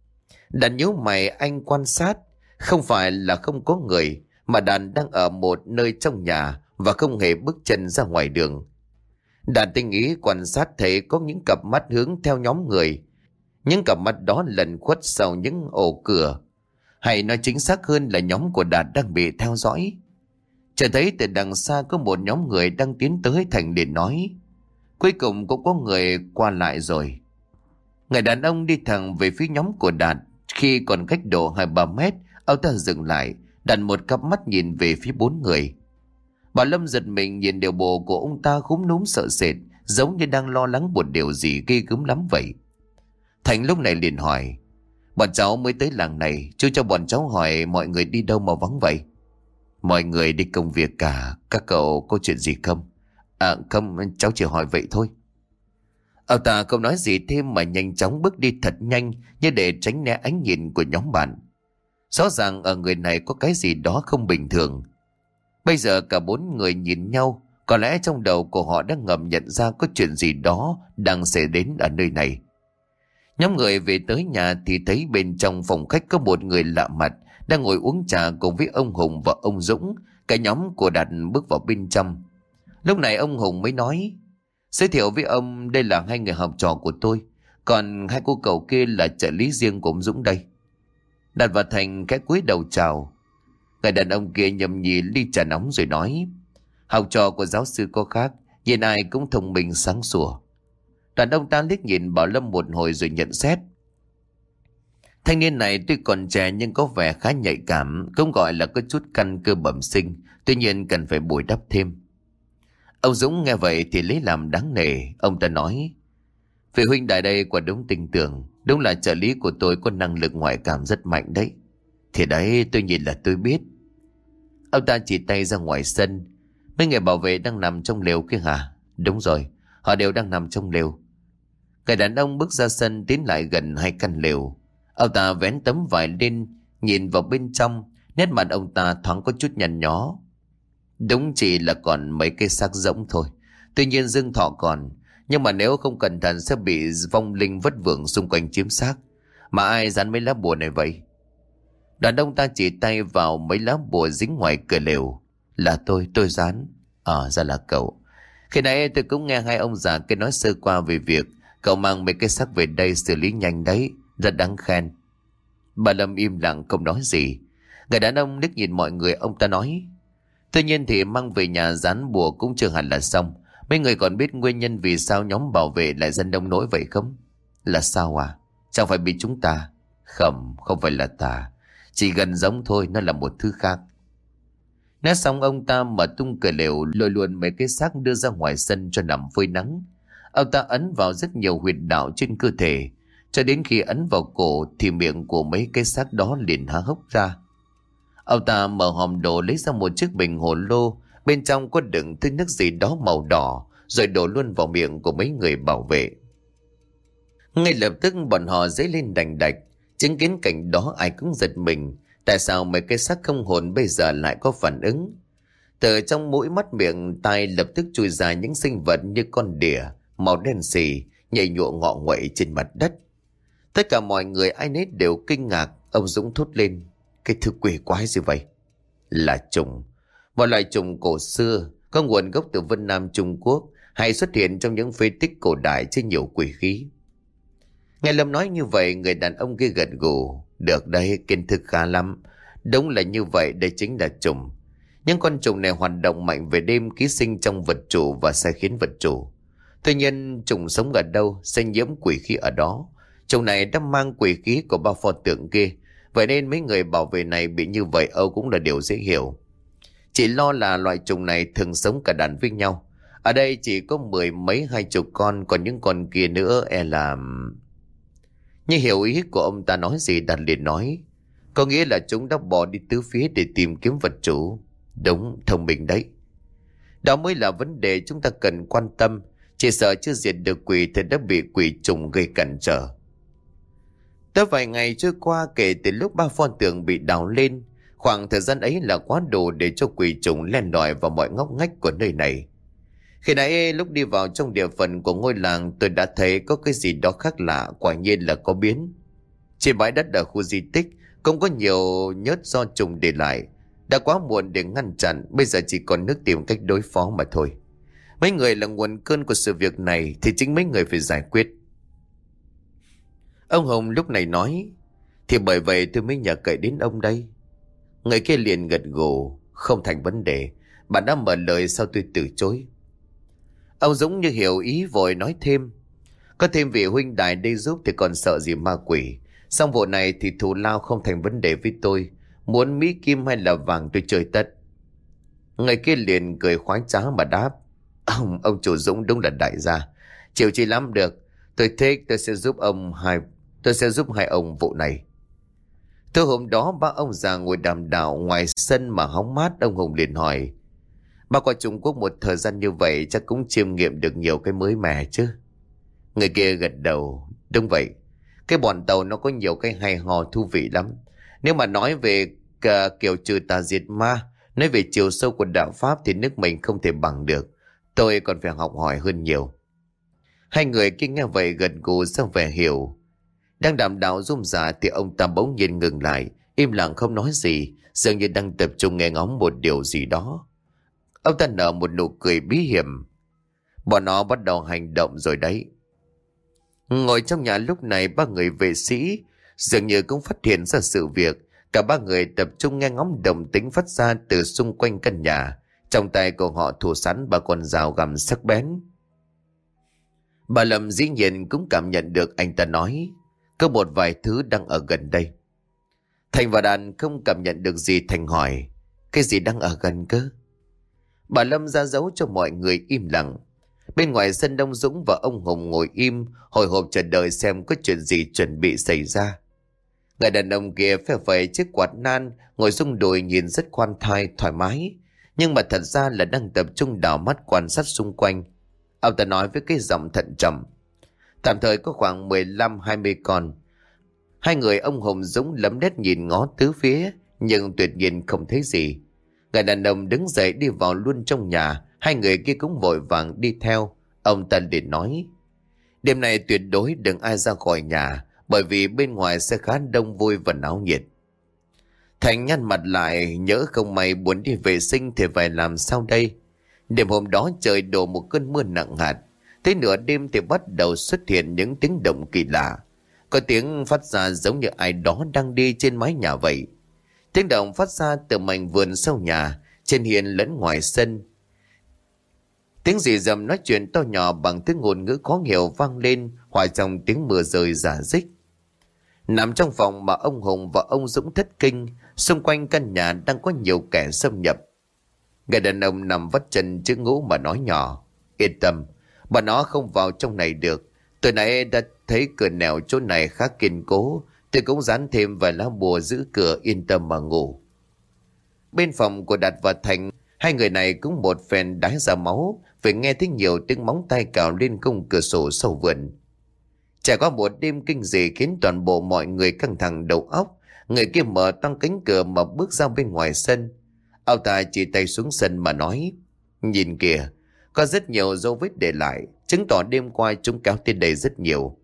Đàn nhíu mày, anh quan sát. Không phải là không có người, mà đàn đang ở một nơi trong nhà và không hề bước chân ra ngoài đường. Đàn tinh ý quan sát thấy có những cặp mắt hướng theo nhóm người. Những cặp mắt đó lẩn khuất sau những ổ cửa. Hay nói chính xác hơn là nhóm của Đạt đang bị theo dõi. Chỉ thấy từ đằng xa có một nhóm người đang tiến tới. Thành liền nói: cuối cùng cũng có người qua lại rồi. Người đàn ông đi thẳng về phía nhóm của Đạt. Khi còn cách độ hai ba mét, ông ta dừng lại, đặt một cặp mắt nhìn về phía bốn người. Bà Lâm giật mình nhìn điều bộ của ông ta khúm núm sợ sệt, giống như đang lo lắng một điều gì ghê gớm lắm vậy. Thành lúc này liền hỏi: bọn cháu mới tới làng này, chú cho bọn cháu hỏi mọi người đi đâu mà vắng vậy? Mọi người đi công việc cả. Các cậu có chuyện gì không? À không, cháu chỉ hỏi vậy thôi. Ông ta không nói gì thêm mà nhanh chóng bước đi thật nhanh, như để tránh né ánh nhìn của nhóm bạn. Rõ ràng ở người này có cái gì đó không bình thường. Bây giờ cả bốn người nhìn nhau, có lẽ trong đầu của họ đang ngầm nhận ra có chuyện gì đó đang xảy đến ở nơi này. Nhóm người về tới nhà thì thấy bên trong phòng khách có một người lạ mặt đang ngồi uống trà cùng với ông Hùng và ông Dũng. Cả nhóm của Đạt bước vào bên trong. Lúc này ông Hùng mới nói: giới thiệu với ông, đây là hai người học trò của tôi, còn hai cô cậu kia là trợ lý riêng của ông Dũng đây. Đạt và Thành khẽ cúi đầu chào. Người đàn ông kia nhâm nhi ly trà nóng rồi nói: học trò của giáo sư có khác, nhìn ai cũng thông minh sáng sủa. Đàn ông ta liếc nhìn Bảo Lâm một hồi rồi nhận xét: thanh niên này tuy còn trẻ nhưng có vẻ khá nhạy cảm, cũng gọi là có chút căn cơ bẩm sinh, tuy nhiên cần phải bồi đắp thêm. Ông Dũng nghe vậy thì lấy làm đáng nể. Ông ta nói: vị huynh đại đây quả đúng tin tưởng, đúng là trợ lý của tôi có năng lực ngoại cảm rất mạnh đấy. Thì đấy, tôi nhìn là tôi biết. Ông ta chỉ tay ra ngoài sân: mấy người bảo vệ đang nằm trong lều kia hả? Đúng rồi, họ đều đang nằm trong lều. Người đàn ông bước ra sân tiến lại gần hai căn lều. Ông ta vén tấm vải lên nhìn vào bên trong. Nét mặt ông ta thoáng có chút nhăn nhó. Đúng chỉ là còn mấy cây xác rỗng thôi. Tuy nhiên Dương Thọ còn, nhưng mà nếu không cẩn thận sẽ bị vong linh vất vưởng xung quanh chiếm xác. Mà ai dán mấy lá bùa này vậy? Đàn ông ta chỉ tay vào mấy lá bùa dính ngoài cửa lều. Là tôi, tôi dán. Ờ, ra là cậu. Khi nãy tôi cũng nghe hai ông già kia nói sơ qua về việc cậu mang mấy cái xác về đây xử lý nhanh đấy, rất đáng khen. Bà Lâm im lặng không nói gì. Người đàn ông liếc nhìn mọi người, ông ta nói: tuy nhiên thì mang về nhà dán bùa cũng chưa hẳn là xong. Mấy người còn biết nguyên nhân vì sao nhóm bảo vệ lại dân đông nỗi vậy không? Là sao à? Chẳng phải bị chúng ta? Không, không phải là ta. Chỉ gần giống thôi, nó là một thứ khác. Nói xong ông ta mở tung cửa lều, lôi luôn mấy cái xác đưa ra ngoài sân cho nằm phơi nắng. Ông ta ấn vào rất nhiều huyệt đạo trên cơ thể, cho đến khi ấn vào cổ thì miệng của mấy cái xác đó liền há hốc ra. Ông ta mở hòm đồ lấy ra một chiếc bình hồ lô, bên trong có đựng thứ nước gì đó màu đỏ, rồi đổ luôn vào miệng của mấy người bảo vệ. Ngay lập tức bọn họ dấy lên đành đạch. Chứng kiến cảnh đó ai cũng giật mình. Tại sao mấy cái xác không hồn bây giờ lại có phản ứng? Từ trong mũi mắt miệng tai lập tức chui ra những sinh vật như con đỉa màu đen xì nhảy nhụa ngọ nguậy trên mặt đất. Tất cả mọi người ai nấy đều kinh ngạc. Ông Dũng thốt lên: cái thứ quỷ quái gì vậy? Là trùng, một loại trùng cổ xưa có nguồn gốc từ Vân Nam Trung Quốc, hay xuất hiện trong những phế tích cổ đại chứa nhiều quỷ khí. Nghe Lâm nói như vậy, người đàn ông kia gật gù: được đấy, kiến thức khá lắm. Đúng là như vậy, đây chính là trùng. Những con trùng này hoạt động mạnh về đêm, ký sinh trong vật chủ và sai khiến vật chủ. Tuy nhiên trùng sống ở đâu sẽ nhiễm quỷ khí ở đó. Trùng này đã mang quỷ khí của ba pho tượng kia, vậy nên mấy người bảo vệ này bị như vậy Âu cũng là điều dễ hiểu. Chỉ lo là loại trùng này thường sống cả đàn với nhau. Ở đây chỉ có mười mấy hai chục con, còn những con kia nữa e là... Như hiểu ý của ông ta nói gì, Đạt liền nói: có nghĩa là chúng đã bỏ đi tứ phía để tìm kiếm vật chủ. Đúng, thông minh đấy. Đó mới là vấn đề chúng ta cần quan tâm. Chỉ sợ chưa diệt được quỷ thì đã bị quỷ trùng gây cản trở. Đã vài ngày trôi qua kể từ lúc ba pho tượng bị đào lên. Khoảng thời gian ấy là quá đủ để cho quỷ trùng len lỏi vào mọi ngóc ngách của nơi này. Khi nãy lúc đi vào trong địa phận của ngôi làng, tôi đã thấy có cái gì đó khác lạ, quả nhiên là có biến. Trên bãi đất ở khu di tích cũng có nhiều nhớt do trùng để lại. Đã quá muộn để ngăn chặn, bây giờ chỉ còn nước tìm cách đối phó mà thôi. Mấy người là nguồn cơn của sự việc này thì chính mấy người phải giải quyết. Ông Hùng lúc này nói: thì bởi vậy tôi mới nhờ cậy đến ông đây. Người kia liền gật gù: không thành vấn đề, bạn đã mở lời sao tôi từ chối. Ông Dũng như hiểu ý vội nói thêm: có thêm vị huynh đài đây giúp thì còn sợ gì ma quỷ. Xong vụ này thì thù lao không thành vấn đề với tôi. Muốn mỹ kim hay là vàng tôi chơi tất. Người kia liền cười khoái trá mà đáp: Ông, ông chủ Dũng đúng là đại gia. Chịu chi lắm được. Tôi thích, tôi sẽ giúp ông hai Tôi sẽ giúp hai ông vụ này. Từ hôm đó ba ông già ngồi đàm đạo ngoài sân mà hóng mát. Ông Hùng liền hỏi: ba qua Trung Quốc một thời gian như vậy chắc cũng chiêm nghiệm được nhiều cái mới mẻ chứ? Người kia gật đầu: đúng vậy. Cái bọn tàu nó có nhiều cái hay ho thú vị lắm. Nếu mà nói về cả kiểu trừ tà diệt ma, nói về chiều sâu của đạo Pháp thì nước mình không thể bằng được. Tôi còn phải học hỏi hơn nhiều. Hai người kia nghe vậy gật gù sang vẻ hiểu. Đang đàm đạo rôm rả thì ông ta bỗng nhiên ngừng lại, im lặng không nói gì, dường như đang tập trung nghe ngóng một điều gì đó. Ông ta nở một nụ cười bí hiểm: bọn nó bắt đầu hành động rồi đấy. Ngồi trong nhà lúc này ba người vệ sĩ dường như cũng phát hiện ra sự việc. Cả ba người tập trung nghe ngóng động tĩnh phát ra từ xung quanh căn nhà. Trong tay của họ thủ sẵn ba con dao găm sắc bén. Bà Lâm dĩ nhiên cũng cảm nhận được anh ta nói có một vài thứ đang ở gần đây. Thành và Đàn không cảm nhận được gì. Thành hỏi: cái gì đang ở gần cơ? Bà Lâm ra dấu cho mọi người im lặng. Bên ngoài sân Đông Dũng và ông Hùng ngồi im, hồi hộp chờ đợi xem có chuyện gì chuẩn bị xảy ra. Người đàn ông kia phe phẩy chiếc quạt nan, ngồi rung đùi nhìn rất khoan thai, thoải mái. Nhưng mà thật ra là đang tập trung đảo mắt quan sát xung quanh. Ông ta nói với cái giọng thận trọng: tạm thời có khoảng mười lăm hai mươi con. Hai người ông Hùng Dũng lấm lét nhìn ngó tứ phía, nhưng tuyệt nhiên không thấy gì. Người đàn ông đứng dậy đi vào luôn trong nhà. Hai người kia cũng vội vàng đi theo. Ông ta liền nói: đêm nay tuyệt đối đừng ai ra khỏi nhà, bởi vì bên ngoài sẽ khá đông vui và náo nhiệt. Thành nhăn mặt lại, nhỡ không may muốn đi vệ sinh thì phải làm sao đây? Đêm hôm đó trời đổ một cơn mưa nặng hạt. Tới nửa đêm thì bắt đầu xuất hiện những tiếng động kỳ lạ. Có tiếng phát ra giống như ai đó đang đi trên mái nhà vậy. Tiếng động phát ra từ mảnh vườn sau nhà, trên hiên lẫn ngoài sân. Tiếng rì rầm nói chuyện to nhỏ bằng tiếng ngôn ngữ khó hiểu vang lên, hòa trong tiếng mưa rơi rả rích. Nằm trong phòng mà ông Hùng và ông Dũng thất kinh, xung quanh căn nhà đang có nhiều kẻ xâm nhập. Người đàn ông nằm vắt chân trước ngũ mà nói nhỏ: yên tâm, Bọn nó không vào trong này được. Từ nãy đã thấy cửa nẻo chỗ này khá kiên cố. Tôi cũng dán thêm vài lá bùa giữ cửa, yên tâm mà ngủ. Bên phòng của Đạt và Thành, hai người này cũng một phen đái ra máu vì nghe thấy nhiều tiếng móng tay cào lên khung cửa sổ sau vườn. Trải qua một đêm kinh dị khiến toàn bộ mọi người căng thẳng đầu óc, người kia mở toang cánh cửa mà bước ra bên ngoài sân. Ông ta chỉ tay xuống sân mà nói: "Nhìn kìa, có rất nhiều dấu vết để lại, chứng tỏ đêm qua chúng kéo tới đây rất nhiều.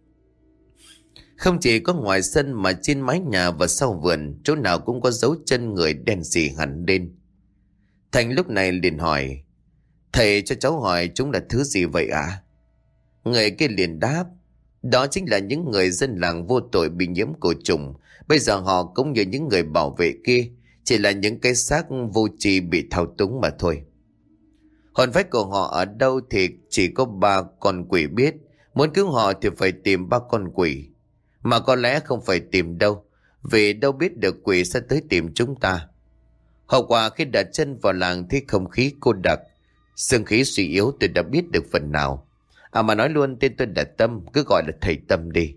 Không chỉ có ngoài sân mà trên mái nhà và sau vườn, chỗ nào cũng có dấu chân người đen sì hẳn lên." Thành lúc này liền hỏi: "Thầy cho cháu hỏi chúng là thứ gì vậy ạ?" À? Người kia liền đáp: "Đó chính là những người dân làng vô tội bị nhiễm cổ trùng. Bây giờ họ cũng như những người bảo vệ kia, chỉ là những cái xác vô tri bị thao túng mà thôi. Hồn phách của họ ở đâu thì chỉ có ba con quỷ biết. Muốn cứu họ thì phải tìm ba con quỷ. Mà có lẽ không phải tìm đâu, vì đâu biết được quỷ sẽ tới tìm chúng ta." Hậu quả khi đặt chân vào làng thì không khí cô đặc, dương khí suy yếu, tôi đã biết được phần nào. À mà nói luôn, tên tôi là Tâm, cứ gọi là thầy Tâm đi.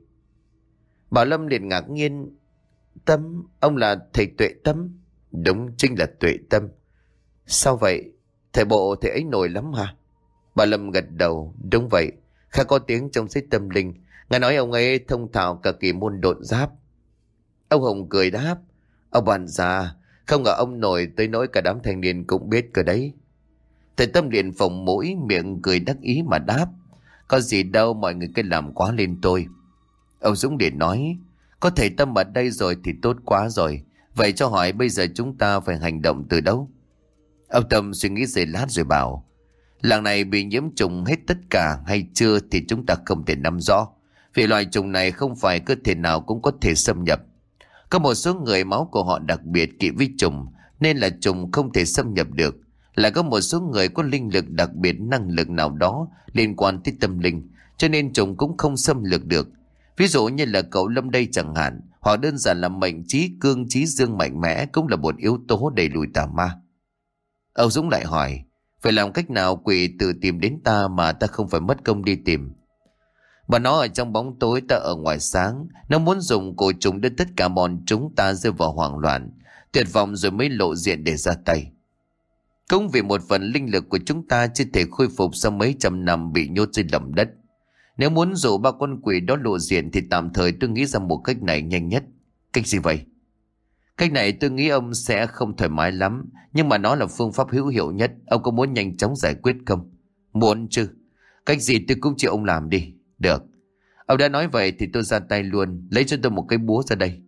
Bảo Lâm liền ngạc nhiên: "Tâm, ông là thầy Tuệ Tâm?" "Đúng, chính là Tuệ Tâm." "Sao vậy? Thầy bộ thầy ấy nổi lắm hả?" Bà Lâm gật đầu: "Đúng vậy, khá có tiếng trong giới tâm linh. Ngài nói ông ấy thông thạo cả kỳ môn độn giáp." Ông Hồng cười đáp: "Ông bạn già, không ngờ ông nổi tới nỗi cả đám thanh niên cũng biết cơ đấy." Thầy Tâm liền phồng mũi, miệng cười đắc ý mà đáp: "Có gì đâu, mọi người cứ làm quá lên tôi." Ông Dũng liền nói: "Có thầy Tâm ở đây rồi thì tốt quá rồi. Vậy cho hỏi bây giờ chúng ta phải hành động từ đâu?" Ông Tâm suy nghĩ giây lát rồi bảo: "Làng này bị nhiễm trùng hết tất cả hay chưa thì chúng ta không thể nắm rõ. Vì loài trùng này không phải cơ thể nào cũng có thể xâm nhập. Có một số người máu của họ đặc biệt kỵ với trùng, nên là trùng không thể xâm nhập được. Lại có một số người có linh lực đặc biệt, năng lực nào đó liên quan tới tâm linh, cho nên trùng cũng không xâm lược được. Ví dụ như là cậu Lâm đây chẳng hạn, hoặc đơn giản là mệnh trí cương trí dương mạnh mẽ cũng là một yếu tố đẩy lùi tà ma." Ông Dũng lại hỏi: "Phải làm cách nào quỷ tự tìm đến ta mà ta không phải mất công đi tìm?" "Mà nó ở trong bóng tối, ta ở ngoài sáng. Nó muốn dùng cổ trùng đưa tất cả bọn chúng ta rơi vào hoảng loạn, tuyệt vọng rồi mới lộ diện để ra tay. Cũng vì một phần linh lực của chúng ta chưa thể khôi phục sau mấy trăm năm bị nhốt dưới lòng đất. Nếu muốn dụ ba con quỷ đó lộ diện thì tạm thời tôi nghĩ ra một cách này nhanh nhất." "Cách gì vậy?" "Cách này tôi nghĩ ông sẽ không thoải mái lắm, nhưng mà nó là phương pháp hữu hiệu nhất. Ông có muốn nhanh chóng giải quyết không?" "Muốn chứ. Cách gì tôi cũng chịu ông làm đi." "Được. Ông đã nói vậy thì tôi ra tay luôn. Lấy cho tôi một cái búa ra đây."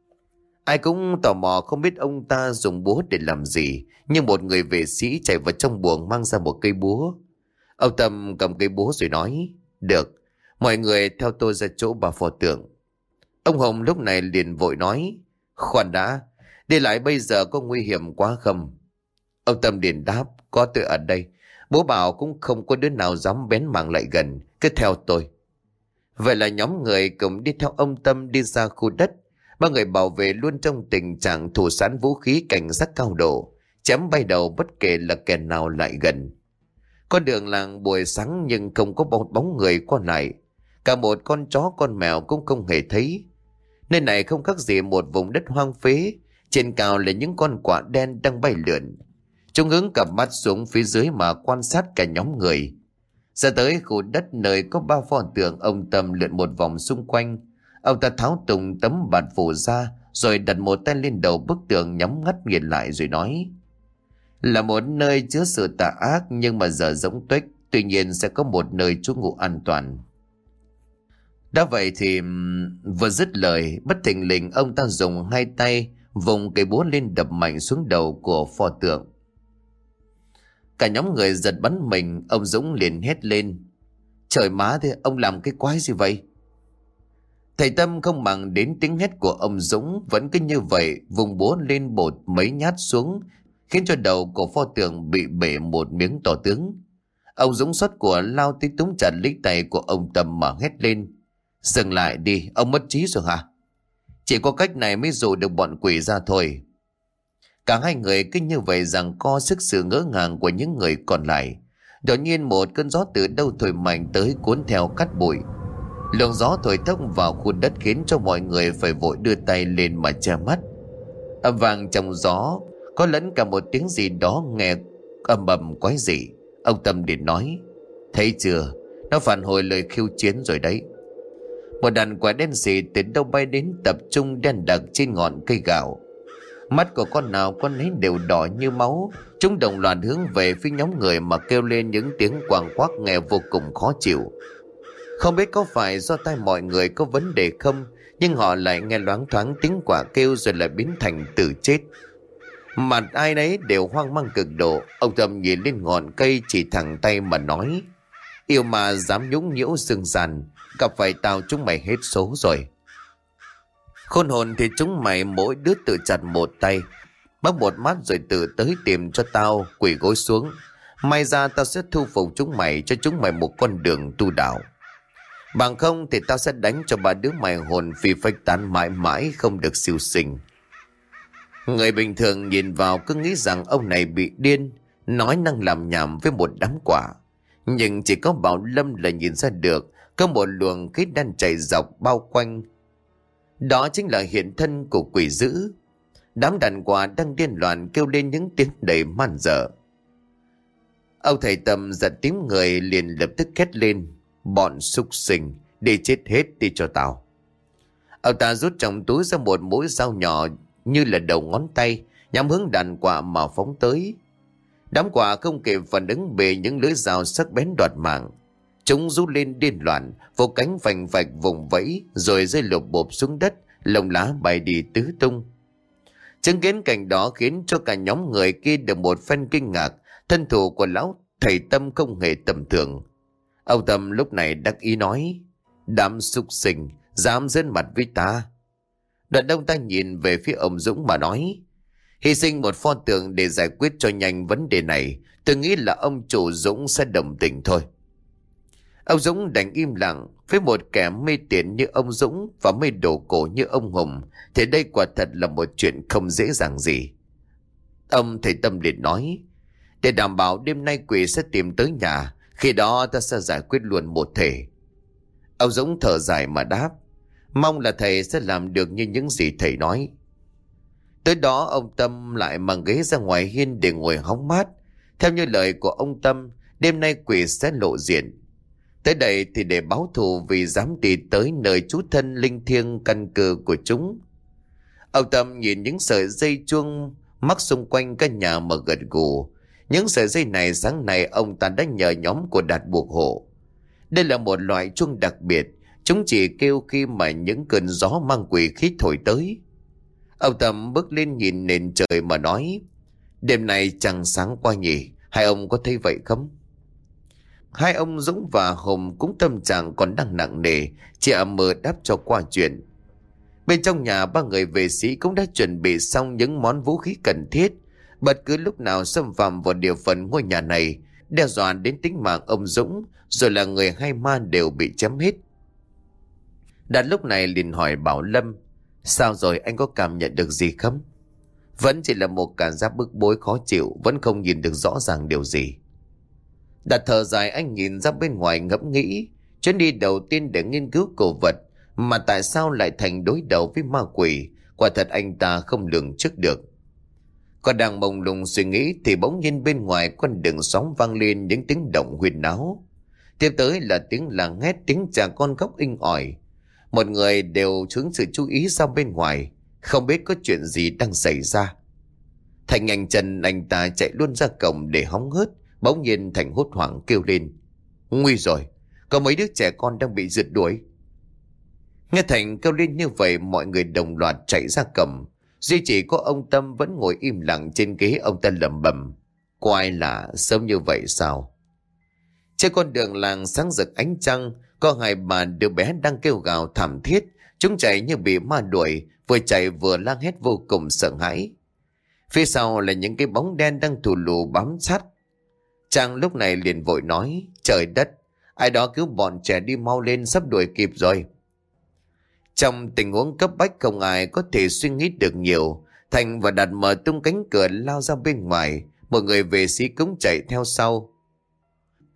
Ai cũng tò mò không biết ông ta dùng búa để làm gì, nhưng một người vệ sĩ chạy vào trong buồng mang ra một cây búa. Ông Tâm cầm cây búa rồi nói: "Được, mọi người theo tôi ra chỗ bà pho tượng." Ông Hồng lúc này liền vội nói: "Khoan đã, đi lại bây giờ có nguy hiểm quá không?" Ông Tâm liền đáp: "Có tôi ở đây, bố bảo cũng không có đứa nào dám bén mảng lại gần, cứ theo tôi." Vậy là nhóm người cùng đi theo ông Tâm đi ra khu đất. Ba người bảo vệ luôn trong tình trạng thủ sẵn vũ khí cảnh giác cao độ, chém bay đầu bất kể là kẻ nào lại gần. Con đường làng buổi sáng nhưng không có bóng, bóng người qua lại. Cả một con chó con mèo cũng không hề thấy. Nơi này không khác gì một vùng đất hoang phế. Trên cao là những con quạ đen đang bay lượn. Chúng hướng cặp mắt xuống phía dưới mà quan sát cả nhóm người. Ra tới khu đất nơi có ba pho tượng, ông Tâm lượn một vòng xung quanh. Ông ta tháo tùng tấm bạt phủ ra, rồi đặt một tay lên đầu bức tượng, nhắm mắt nghiền lại rồi nói: "Là một nơi chứa sự tà ác nhưng mà giờ rỗng tuếch, tuy nhiên sẽ có một nơi trú ngụ an toàn." Đã vậy thì vừa dứt lời, bất thình lình ông ta dùng hai tay vùng cây búa lên đập mạnh xuống đầu của pho tượng. Cả nhóm người giật bắn mình. Ông Dũng liền hét lên: "Trời má thế, ông làm cái quái gì vậy?" Thầy Tâm không màng đến tiếng hét của ông Dũng, vẫn cứ như vậy vùng búa lên bột mấy nhát xuống, khiến cho đầu của pho tượng bị bể một miếng to tướng. Ông Dũng xót của lao tới túm chặt lấy tay của ông Tâm mà hét lên: "Dừng lại đi, ông mất trí rồi hả? Chỉ có cách này mới dụ được bọn quỷ ra thôi." Cả hai người cứ như vậy giằng co sức sự ngỡ ngàng của những người còn lại. Đột nhiên một cơn gió từ đâu thổi mạnh tới cuốn theo cát bụi. Luồng gió thổi thốc vào khu đất khiến cho mọi người phải vội đưa tay lên mà che mắt. Âm vang trong gió có lẫn cả một tiếng gì đó nghe ầm ầm quái dị. Ông Tâm liền nói: thấy chưa, nó phản hồi lời khiêu chiến rồi đấy. Một đàn quái đen xì từ đâu bay đến tập trung đen đặc trên ngọn cây gạo. Mắt của con nào con ấy đều đỏ như máu. Chúng đồng loạt hướng về phía nhóm người mà kêu lên những tiếng quàng quác nghe vô cùng khó chịu. Không biết có phải do tai mọi người có vấn đề không, nhưng họ lại nghe loáng thoáng tiếng quả kêu rồi lại biến thành tử chết. Mặt ai nấy đều hoang mang cực độ. Ông Tâm nhìn lên ngọn cây chỉ thẳng tay mà nói: yêu mà dám nhũng nhiễu dương gian, gặp phải tao chúng mày hết số rồi. Khôn hồn thì chúng mày mỗi đứa tự chặt một tay, bóc một mắt rồi tự tới tìm cho tao, quỳ gối xuống. May ra tao sẽ thu phục chúng mày, cho chúng mày một con đường tu đạo. Bằng không thì tao sẽ đánh cho ba đứa mày hồn phi phách tán mãi mãi không được siêu sinh. Người bình thường nhìn vào cứ nghĩ rằng ông này bị điên, nói năng làm nhảm với một đám quả. Nhưng chỉ có Bảo Lâm là nhìn ra được có một luồng khí đen chảy dọc bao quanh. Đó chính là hiện thân của quỷ dữ. Đám đàn quả đang điên loạn kêu lên những tiếng đầy man dợ. Ông thầy Tâm giật tím người liền lập tức hét lên: bọn súc sinh, đi chết hết đi cho tao. Ông ta rút trong túi ra một mũi dao nhỏ như là đầu ngón tay, nhắm hướng đàn quả mà phóng tới. Đám quả không kịp phản ứng bị những lưỡi dao sắc bén đoạt mạng. Chúng rú lên điên loạn, vô cánh phành phạch vùng vẫy rồi rơi lụp bộp xuống đất, lông lá bay đi tứ tung. Chứng kiến cảnh đó khiến cho cả nhóm người kia được một phen kinh ngạc. Thân thủ của lão thầy Tâm không hề tầm thường. Ông Tâm lúc này đắc ý nói: đám súc sinh dám giỡn mặt với ta. Đoạn đông ta nhìn về phía ông Dũng mà nói: hy sinh một pho tượng để giải quyết cho nhanh vấn đề này, tôi nghĩ là ông chủ Dũng sẽ đồng tình thôi. Ông Dũng đành im lặng. Với một kẻ mê tiền như ông Dũng và mê đồ cổ như ông Hùng thì đây quả thật là một chuyện không dễ dàng gì. Ông thầy Tâm liền nói: để đảm bảo đêm nay quỷ sẽ tìm tới nhà, khi đó ta sẽ giải quyết luôn một thể. Ông Dũng thở dài mà đáp: mong là thầy sẽ làm được như những gì thầy nói. Tới đó ông Tâm lại mang ghế ra ngoài hiên để ngồi hóng mát. Theo như lời của ông Tâm, đêm nay quỷ sẽ lộ diện. Tới đây thì để báo thù vì dám đi tới nơi trú thân linh thiêng căn cơ của chúng. Ông Tâm nhìn những sợi dây chuông mắc xung quanh căn nhà mà gật gù. Những sợi dây này sáng nay ông ta đã nhờ nhóm của Đạt buộc hộ. Đây là một loại chuông đặc biệt, chúng chỉ kêu khi mà những cơn gió mang quỷ khí thổi tới. Ông Tâm bước lên nhìn nền trời mà nói: đêm nay trăng sáng qua nhỉ, hai ông có thấy vậy không? Hai ông Dũng và Hùng cũng tâm trạng còn đang nặng nề, chỉ ậm mờ đáp cho qua chuyện. Bên trong nhà ba người vệ sĩ cũng đã chuẩn bị xong những món vũ khí cần thiết, bất cứ lúc nào xâm phạm vào địa phận ngôi nhà này, đe dọa đến tính mạng ông Dũng rồi là người hai ma đều bị chém hết. Đạt lúc này liền hỏi Bảo Lâm: sao rồi, anh có cảm nhận được gì không? Vẫn chỉ là một cảm giác bức bối khó chịu, vẫn không nhìn được rõ ràng điều gì. Đạt thở dài, anh nhìn ra bên ngoài ngẫm nghĩ. Chuyến đi đầu tiên để nghiên cứu cổ vật mà tại sao lại thành đối đầu với ma quỷ, quả thật anh ta không lường trước được. Còn đang mông lung suy nghĩ thì bỗng nhiên bên ngoài con đường xóm vang lên những tiếng động huyên náo. Tiếp tới là tiếng làng hét, tiếng trẻ con khóc inh ỏi. Một người đều hướng sự chú ý ra bên ngoài, không biết có chuyện gì đang xảy ra. Thành nhanh chân anh ta chạy luôn ra cổng để hóng hớt. Bỗng nhiên Thành hốt hoảng kêu lên: nguy rồi, có mấy đứa trẻ con đang bị rượt đuổi. Nghe Thành kêu lên như vậy, mọi người đồng loạt chạy ra cổng. Duy chỉ có ông Tâm vẫn ngồi im lặng trên ghế. Ông ta lẩm bẩm: có ai lạ, sớm như vậy sao? Trên con đường làng sáng rực ánh trăng, có hai bà đứa bé đang kêu gào thảm thiết. Chúng chạy như bị ma đuổi, vừa chạy vừa la hét vô cùng sợ hãi. Phía sau là những cái bóng đen đang thù lù bám sát. Chàng lúc này liền vội nói: trời đất, ai đó cứu bọn trẻ đi mau lên, sắp đuổi kịp rồi. Trong tình huống cấp bách không ai có thể suy nghĩ được nhiều. Thành và Đạt mở tung cánh cửa lao ra bên ngoài. Một người vệ sĩ cũng chạy theo sau.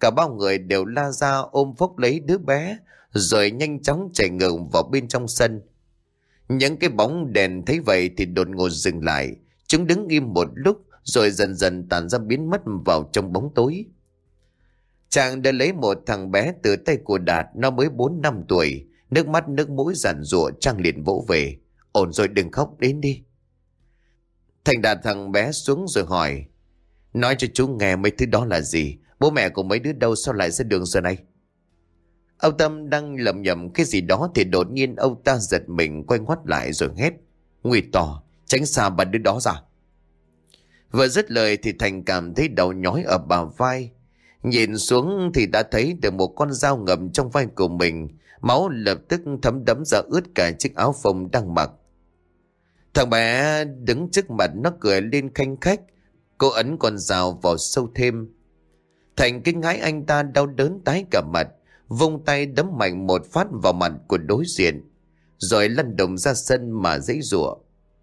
Cả bao người đều la ra ôm phốc lấy đứa bé, rồi nhanh chóng chạy ngược vào bên trong sân. Những cái bóng đèn thấy vậy thì đột ngột dừng lại. Chúng đứng im một lúc rồi dần dần tàn ra biến mất vào trong bóng tối. Chàng đã lấy một thằng bé từ tay của Đạt, nó mới bốn năm tuổi. Nước mắt nước mũi giàn giụa, Trang liền vỗ về. Ổn rồi, đừng khóc, đến đi. Thành đặt thằng bé xuống rồi hỏi, nói cho chú nghe mấy thứ đó là gì? Bố mẹ của mấy đứa đâu, sao lại ra đường giờ này? Ông Tâm đang lẩm nhẩm cái gì đó thì đột nhiên ông ta giật mình, quay ngoắt lại rồi hét, nguy to, tránh xa ba đứa đó ra. Vừa dứt lời thì Thành cảm thấy đầu nhói ở bả vai. Nhìn xuống thì đã thấy được một con dao ngầm trong vai của mình. Máu lập tức thấm đẫm ra ướt cả chiếc áo phông đang mặc. Thằng bé đứng trước mặt nó cười lên khanh khách. Cô ấn con dao vào sâu thêm. Thành kinh hãi, anh ta đau đớn tái cả mặt, vung tay đấm mạnh một phát vào mặt của đối diện, rồi lăn đùng ra sân mà giãy giụa.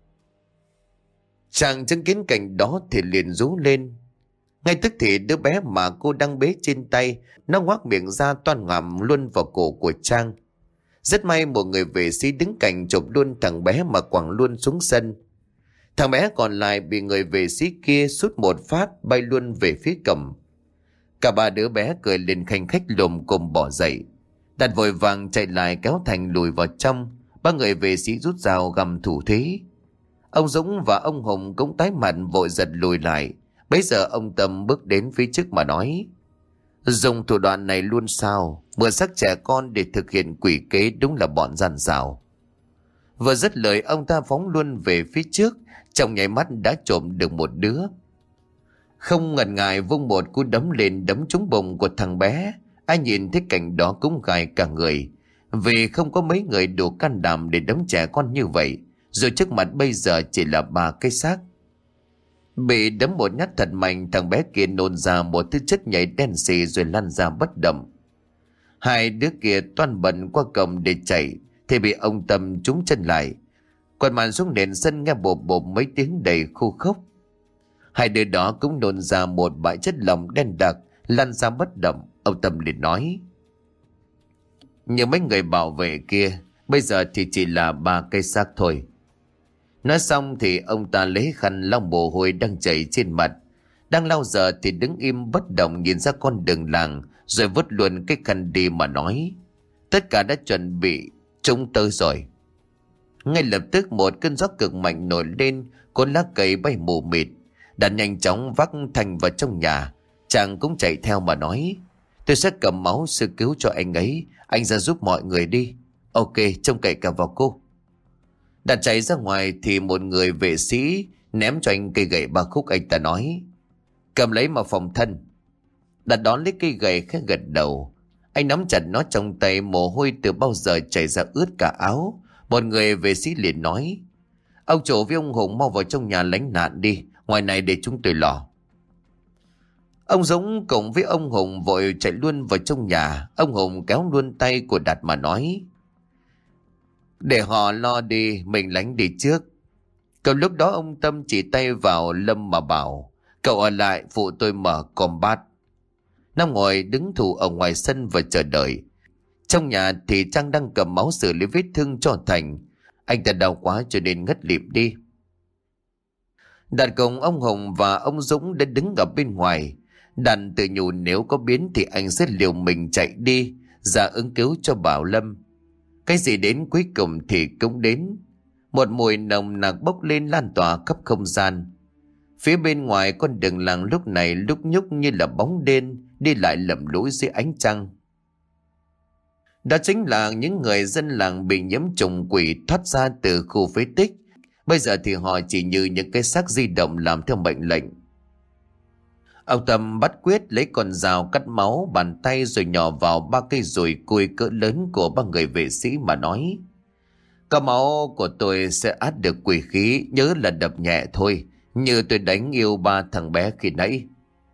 Chàng chứng kiến cảnh đó thì liền rú lên. Ngay tức thì đứa bé mà cô đang bế trên tay, nó ngoác miệng ra toan ngậm luôn vào cổ của Trang. Rất may một người vệ sĩ đứng cạnh chụp luôn thằng bé mà quẳng luôn xuống sân. Thằng bé còn lại bị người vệ sĩ kia sút một phát bay luôn về phía cầm. Cả ba đứa bé cười lên khanh khách lùm cùng bỏ dậy. Đạt vội vàng chạy lại kéo Thành lùi vào trong. Ba người vệ sĩ rút dao găm thủ thế. Ông Dũng và ông Hùng cũng tái mặt vội giật lùi lại. Bấy giờ ông Tâm bước đến phía trước mà nói, dùng thủ đoạn này luôn sao? Mượn xác trẻ con để thực hiện quỷ kế, đúng là bọn gian xảo. Vừa dứt lời ông ta phóng luôn về phía trước, trong nháy mắt đã trộm được một đứa. Không ngần ngại vung một cú đấm lên đấm trúng bụng của thằng bé. Ai nhìn thấy cảnh đó cũng gài cả người, vì không có mấy người đủ can đảm để đấm trẻ con như vậy, rồi trước mặt bây giờ chỉ là ba cái xác. Bị đấm một nhát thật mạnh, thằng bé kia nôn ra một thứ chất nhảy đen xì rồi lăn ra bất động. Hai đứa kia toan bận qua cổng để chạy thì bị ông Tâm trúng chân lại, quằn màn xuống nền sân nghe bộp bộp mấy tiếng đầy khô khốc. Hai đứa đó cũng nôn ra một bãi chất lỏng đen đặc, lăn ra bất động. Ông Tâm liền nói, như mấy người bảo vệ kia, bây giờ thì chỉ là ba cây xác thôi. Nói xong thì ông ta lấy khăn lau mồ hôi đang chảy trên mặt. Đang lau giờ thì đứng im bất động nhìn ra con đường làng, rồi vứt luôn cái khăn đi mà nói, tất cả đã chuẩn bị, chúng tới rồi. Ngay lập tức một cơn gió cực mạnh nổi lên, cuốn lá cây bay mù mịt. Đạt nhanh chóng vác Thành vào trong nhà. Chàng cũng chạy theo mà nói, tôi sẽ cầm máu sơ cứu cho anh ấy, anh ra giúp mọi người đi. Ok, trông cậy cả vào cô. Đạt chạy ra ngoài thì một người vệ sĩ ném cho anh cây gậy ba khúc. Anh ta nói, cầm lấy mà phòng thân. Đạt đón lấy cây gậy khẽ gật đầu. Anh nắm chặt nó trong tay, mồ hôi từ bao giờ chảy ra ướt cả áo. Một người vệ sĩ liền nói, ông chủ với ông Hùng mau vào trong nhà lánh nạn đi, ngoài này để chúng tôi lo. Ông Dũng cùng với ông Hùng vội chạy luôn vào trong nhà. Ông Hùng kéo luôn tay của Đạt mà nói, để họ lo đi, mình lánh đi trước. Cậu lúc đó ông Tâm chỉ tay vào Lâm mà bảo, cậu ở lại phụ tôi mở combat. Nó ngồi đứng thủ ở ngoài sân và chờ đợi. Trong nhà thì Trang đang cầm máu xử lý vết thương cho Thành. Anh ta đau quá cho nên ngất lịm đi. Đạt cùng ông Hùng và ông Dũng đã đứng ở bên ngoài. Đạt tự nhủ nếu có biến thì anh sẽ liều mình chạy đi ra ứng cứu cho Bảo Lâm. Cái gì đến cuối cùng thì cũng đến. Một mùi nồng nặc bốc lên lan tỏa khắp không gian. Phía bên ngoài con đường làng lúc này lúc nhúc như là bóng đen đi lại lầm lũi dưới ánh trăng. Đó chính là những người dân làng bị nhiễm trùng quỷ thoát ra từ khu phế tích. Bây giờ thì họ chỉ như những cái xác di động làm theo mệnh lệnh. Ông Tâm bắt quyết lấy con dao cắt máu bàn tay rồi nhỏ vào ba cây dùi cui cỡ lớn của ba người vệ sĩ mà nói, có máu của tôi sẽ át được quỷ khí, nhớ là đập nhẹ thôi, như tôi đánh yêu ba thằng bé khi nãy.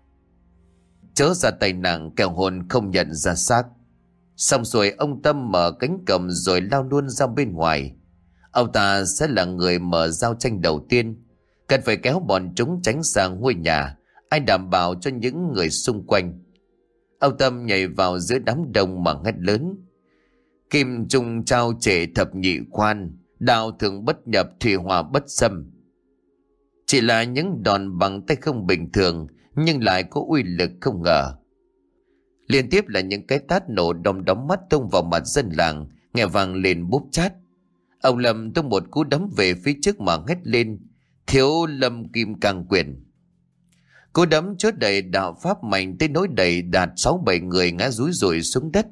Chớ ra tay nặng kẻo hồn không nhận ra xác. Xong rồi ông Tâm mở cánh cầm rồi lao luôn ra bên ngoài. Ông ta sẽ là người mở giao tranh đầu tiên, cần phải kéo bọn chúng tránh sang ngôi nhà. Anh đảm bảo cho những người xung quanh. Ông Tâm nhảy vào giữa đám đông mà hét lớn: Kim trung trao trệ thập nhị quan, đạo thường bất nhập thủy hỏa bất xâm. Chỉ là những đòn bằng tay không bình thường, nhưng lại có uy lực không ngờ. Liên tiếp là những cái tát nổ đom đóm mắt tung vào mặt dân làng, nghe vang lên bốp chát. Ông Lâm tung một cú đấm về phía trước mà hét lên: Thiếu Lâm Kim Cang Quyền. Cú đấm chốt đầy đạo pháp mạnh tới nỗi đầy đạt sáu bảy người ngã rúi rủi xuống đất.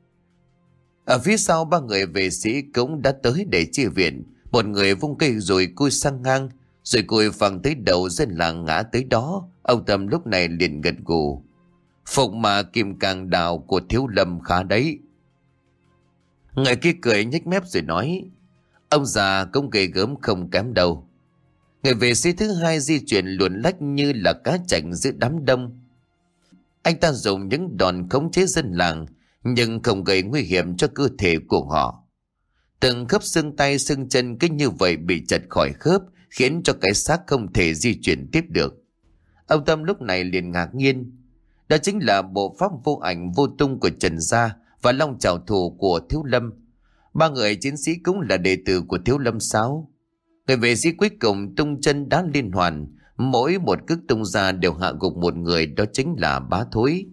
Ở phía sau ba người vệ sĩ cũng đã tới để chia viện. Một người vung cây rồi cui sang ngang, rồi cui phẳng tới đầu dân làng ngã tới đó. Ông Tâm lúc này liền gật gù: Phục mà Kim Cang Đạo của Thiếu Lâm khá đấy. Người kia cười nhếch mép rồi nói: Ông già cũng ghê gớm không kém đâu. Người vệ sĩ thứ hai di chuyển luồn lách như là cá chạch giữa đám đông. Anh ta dùng những đòn khống chế dân làng, nhưng không gây nguy hiểm cho cơ thể của họ. Từng khớp xương tay xương chân cứ như vậy bị chật khỏi khớp, khiến cho cái xác không thể di chuyển tiếp được. Ông Tâm lúc này liền ngạc nhiên. Đó chính là bộ pháp vô ảnh vô tung của Trần Gia và long trảo thủ của Thiếu Lâm. Ba người chiến sĩ cũng là đệ tử của Thiếu Lâm sao? Người vệ sĩ cuối cùng tung chân đá liên hoàn, mỗi một cước tung ra đều hạ gục một người, đó chính là Bá Thối.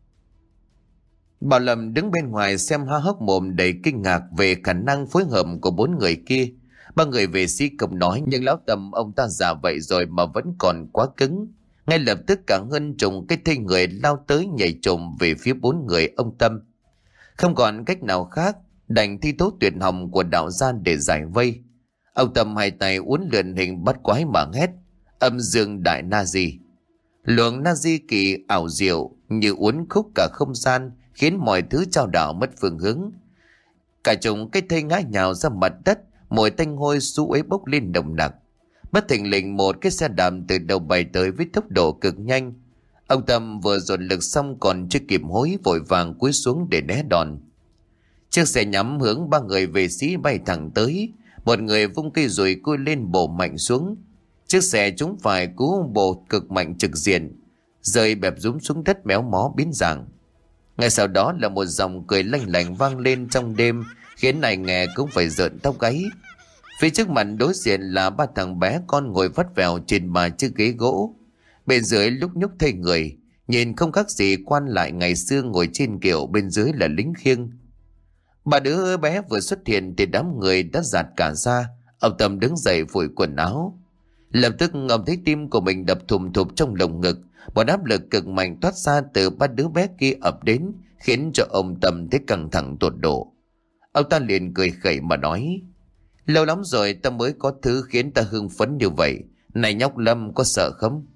Bảo Lâm đứng bên ngoài xem há hốc mồm đầy kinh ngạc về khả năng phối hợp của bốn người kia. Ba người vệ sĩ không nói, nhưng lão Tâm ông ta già vậy rồi mà vẫn còn quá cứng. Ngay lập tức cả hơn trùng cái thây người lao tới nhảy trồm về phía bốn người ông Tâm. Không còn cách nào khác, đành thi tố tuyệt hồng của đạo gia để giải vây. Ông Tâm hai tay uốn lượn hình bắt quái mà hét: Âm dương đại na di. Luồng na di kỳ ảo diệu như uốn khúc cả không gian, khiến mọi thứ trao đảo mất phương hướng. Cả chúng cái thây ngã nhào ra mặt đất, mùi tanh hôi xú uế bốc lên nồng nặc. Bất thình lình một cái xe đạp từ đầu bay tới với tốc độ cực nhanh. Ông Tâm vừa dồn lực xong còn chưa kịp hối, vội vàng cúi xuống để né đòn. Chiếc xe nhắm hướng ba người vệ sĩ bay thẳng tới. Một người vung cây dùi cui lên bổ mạnh xuống. Chiếc xe trúng phải cú bổ cực mạnh trực diện, rơi bẹp rúm xuống đất méo mó biến dạng. Ngay sau đó là một dòng cười lanh lảnh vang lên trong đêm, khiến ai nghe cũng phải rợn tóc gáy. Phía trước mặt đối diện là ba thằng bé con ngồi vắt vẻo trên ba chiếc ghế gỗ. Bên dưới lúc nhúc thây người, nhìn không khác gì quan lại ngày xưa ngồi trên kiệu, bên dưới là lính khiêng. Ba đứa bé vừa xuất hiện thì đám người đã giạt cả ra. Ông Tâm đứng dậy phủi quần áo. Lập tức ông thấy tim của mình đập thùm thụp trong lồng ngực. Một áp lực cực mạnh thoát ra từ ba đứa bé kia ập đến, khiến cho ông Tâm thấy căng thẳng tột độ. Ông ta liền cười khẩy mà nói: Lâu lắm rồi ta mới có thứ khiến ta hưng phấn như vậy. Này nhóc Lâm, có sợ không?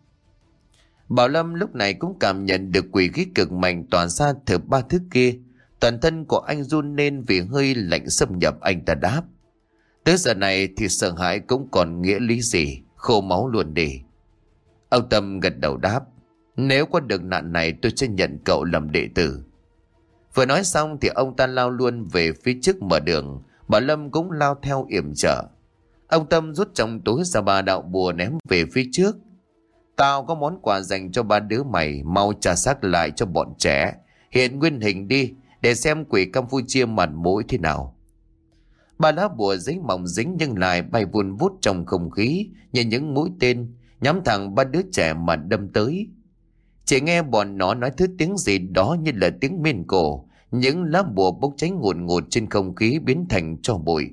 Bảo Lâm lúc này cũng cảm nhận được quỷ khí cực mạnh tỏa ra từ ba thứ kia. Toàn thân của anh run lên vì hơi lạnh xâm nhập. Anh ta đáp: Tới giờ này thì sợ hãi cũng còn nghĩa lý gì, khô máu luôn đi. Ông Tâm gật đầu đáp: Nếu có được nạn này tôi sẽ nhận cậu làm đệ tử. Vừa nói xong thì ông ta lao luôn về phía trước mở đường. Bảo Lâm cũng lao theo yểm trở. Ông Tâm rút trong túi ra ba đạo bùa ném về phía trước. Tao có món quà dành cho ba đứa mày, mau trả xác lại cho bọn trẻ. Hiện nguyên hình đi, để xem quỷ Campuchia mặt mũi thế nào. Ba lá bùa giấy mỏng dính nhưng lại bay vun vút trong không khí như những mũi tên, nhắm thẳng ba đứa trẻ mà đâm tới. Chỉ nghe bọn nó nói thứ tiếng gì đó như là tiếng miên cổ. Những lá bùa bốc cháy ngùn ngụt trên không khí biến thành tro bụi.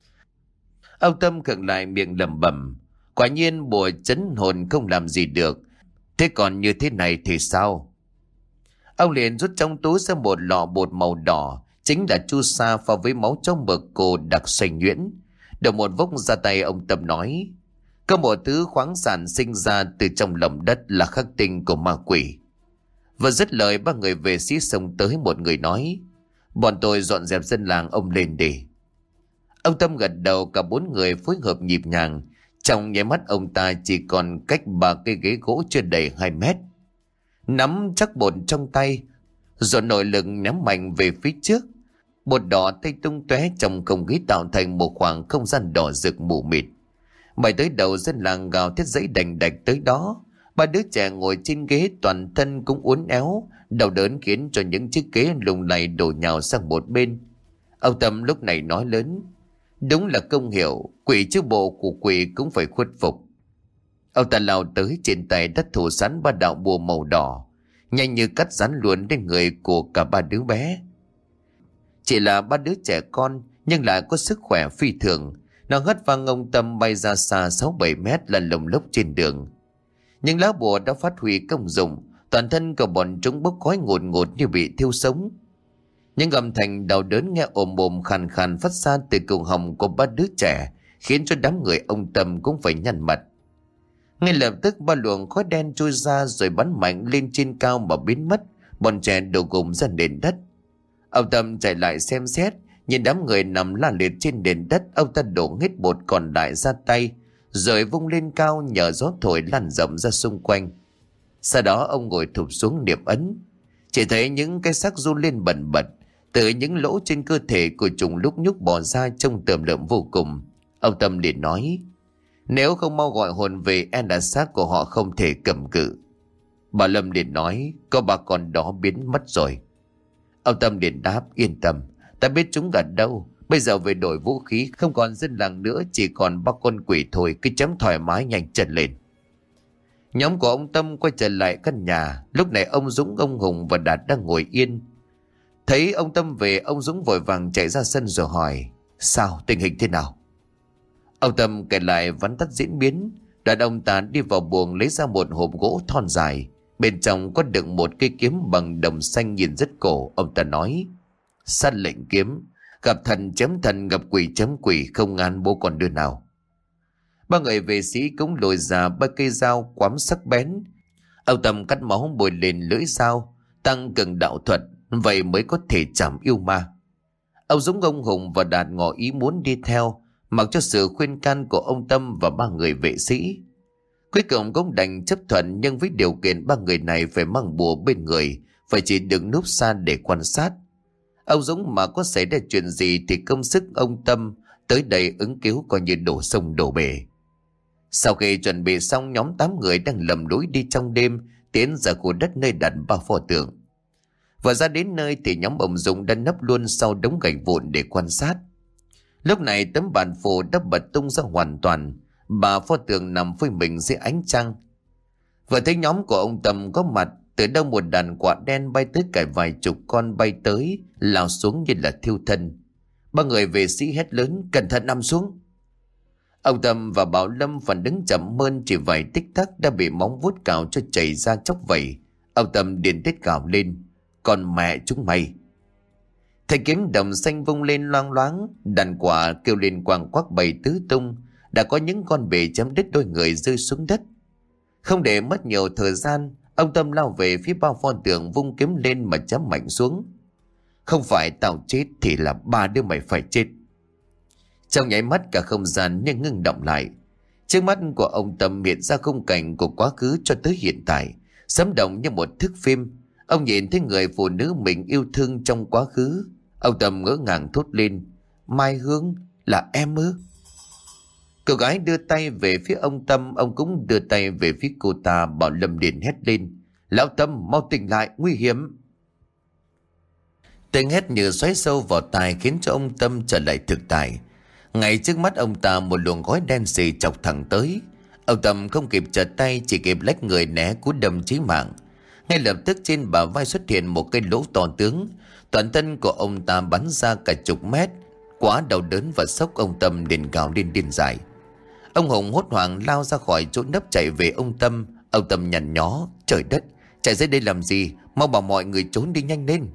Ông Tâm khựng lại miệng lẩm bẩm: Quả nhiên bùa chấn hồn không làm gì được. Thế còn như thế này thì sao? Ông liền rút trong túi ra một lọ bột màu đỏ, chính là chu sa pha với máu trong mực cô đặc xanh nhuyễn. Đầu một vốc ra tay, ông Tâm nói: Có một thứ khoáng sản sinh ra từ trong lòng đất là khắc tinh của ma quỷ. Vừa dứt lời, ba người vệ sĩ xông tới. Một người nói: Bọn tôi dọn dẹp dân làng, ông lên đi. Ông Tâm gật đầu, cả bốn người phối hợp nhịp nhàng. Trong nháy mắt ông ta chỉ còn cách ba cây ghế gỗ chưa đầy hai mét. Nắm chắc bột trong tay, rồi nội lực ném mạnh về phía trước. Bột đỏ tây tung tóe trong không khí tạo thành một khoảng không gian đỏ rực mù mịt. Mày tới đầu dân làng gào thét dãy đành đạch tới đó. Ba đứa trẻ ngồi trên ghế toàn thân cũng uốn éo, đau đớn khiến cho những chiếc ghế lung lay đổ nhào sang một bên. Ông Tâm lúc này nói lớn: đúng là công hiệu, quỷ chứ bộ của quỷ cũng phải khuất phục. Ông ta lao tới, trên tay đã thủ sẵn ba đạo bùa màu đỏ, nhanh như cắt dán luôn lên người của cả ba đứa bé. Chỉ là ba đứa trẻ con nhưng lại có sức khỏe phi thường. Nó hất văng ông Tâm bay ra xa sáu bảy mét là lồng lốc trên đường. Những lá bùa đã phát huy công dụng, toàn thân của bọn chúng bốc khói ngột ngột như bị thiêu sống. Những âm thanh đau đớn nghe ồm ồm khàn khàn phát ra từ cổ họng của ba đứa trẻ, khiến cho đám người ông Tâm cũng phải nhăn mặt. Ngay lập tức ba luồng khói đen trôi ra rồi bắn mạnh lên trên cao mà biến mất. Bọn trẻ đổ gục ra nền đất. Ông Tâm chạy lại xem xét, nhìn đám người nằm la liệt trên nền đất. Ông ta đổ hết bột còn lại ra tay, rồi vung lên cao nhờ gió thổi lan rộng ra xung quanh. Sau đó ông ngồi thụp xuống niệm ấn. Chỉ thấy những cái xác run lên bần bật, từ những lỗ trên cơ thể của chúng lúc nhúc bò ra trông tởm lợm vô cùng. Ông Tâm liền nói: nếu không mau gọi hồn về, e là xác của họ không thể cầm cự. Bà Lâm liền nói: có bà con đó biến mất rồi. Ông Tâm liền đáp: yên tâm, ta biết chúng ở đâu. Bây giờ về đổi vũ khí, không còn dân làng nữa, chỉ còn ba con quỷ thôi, cứ chấm thoải mái nhanh chân lên. Nhóm của ông Tâm quay trở lại căn nhà. Lúc này ông Dũng, ông Hùng và Đạt đang ngồi yên. Thấy ông Tâm về, ông Dũng vội vàng chạy ra sân rồi hỏi: sao, tình hình thế nào? Ông Tâm kể lại vắn tắt diễn biến. Đoạn ông ta đi vào buồng lấy ra một hộp gỗ thon dài, bên trong có đựng một cây kiếm bằng đồng xanh nhìn rất cổ. Ông ta nói: sát lệnh kiếm, gặp thần chém thần, gặp quỷ chém quỷ, không ngán bố còn đứa nào. Ba người vệ sĩ cũng lôi ra ba cây dao quắm sắc bén. Ông Tâm cắt máu bồi lên lưỡi dao, tăng cường đạo thuật, vậy mới có thể chạm yêu ma. Ông Dũng, ông Hùng và Đạt ngỏ ý muốn đi theo, mặc cho sự khuyên can của ông Tâm và ba người vệ sĩ. Cuối cùng cũng đành chấp thuận, nhưng với điều kiện ba người này phải mang bùa bên người, phải chỉ đứng núp xa để quan sát. Ông Dũng mà có xảy ra chuyện gì thì công sức ông Tâm tới đây ứng cứu coi như đổ sông đổ bể. Sau khi chuẩn bị xong, nhóm tám người đang lầm lũi đi trong đêm tiến ra khu đất nơi đặt ba pho tượng. Vừa ra đến nơi thì nhóm ông Dũng đã nấp luôn sau đống gạch vụn để quan sát. Lúc này tấm bàn phổ đã bật tung ra hoàn toàn, bà pho tượng nằm phơi mình dưới ánh trăng. Vừa thấy nhóm của ông Tâm có mặt, từ đâu một đàn quạ đen bay tới cả vài chục con, bay tới lao xuống như là thiêu thân. Ba người vệ sĩ hét lớn: cẩn thận, nằm xuống. Ông Tâm và Bảo Lâm phản ứng chậm hơn, chỉ vài tích tắc đã bị móng vuốt cào cho chảy ra chóc vẩy. Ông Tâm điên tiết gào lên: còn mẹ chúng mày! Thanh kiếm đồng xanh vung lên loang loáng, đàn quạ kêu lên quàng quắc bay tứ tung. Đã có những con bể chém đứt đôi người rơi xuống đất. Không để mất nhiều thời gian, ông Tâm lao về phía bao pho tượng, vung kiếm lên mà chém mạnh xuống. Không phải tao chết thì là ba đứa mày phải chết. Trong nháy mắt cả không gian như ngưng động lại. Trước mắt của ông Tâm hiện ra khung cảnh của quá khứ cho tới hiện tại, sống động như một thước phim. Ông nhìn thấy người phụ nữ mình yêu thương trong quá khứ. Ông Tâm ngỡ ngàng thốt lên: Mai Hương, là em ư? Cô gái đưa tay về phía ông Tâm, ông cũng đưa tay về phía cô ta. Bảo Lâm liền hét lên: lão Tâm, mau tỉnh lại, nguy hiểm! Tiếng hét như xoáy sâu vào tai khiến cho ông Tâm trở lại thực tại. Ngay trước mắt ông ta một luồng khói đen xì chọc thẳng tới. Ông Tâm không kịp trở tay, chỉ kịp lách người né cú đâm chí mạng. Ngay lập tức trên bả vai xuất hiện một cây lỗ to tướng. Toàn thân của ông ta bắn ra cả chục mét. Quá đau đớn và sốc, ông Tâm liền gào lên điên dại. Ông Hùng hốt hoảng lao ra khỏi chỗ nấp chạy về ông Tâm. Ông Tâm nhằn nhó: trời đất, chạy dưới đây làm gì, mau bảo mọi người trốn đi nhanh lên.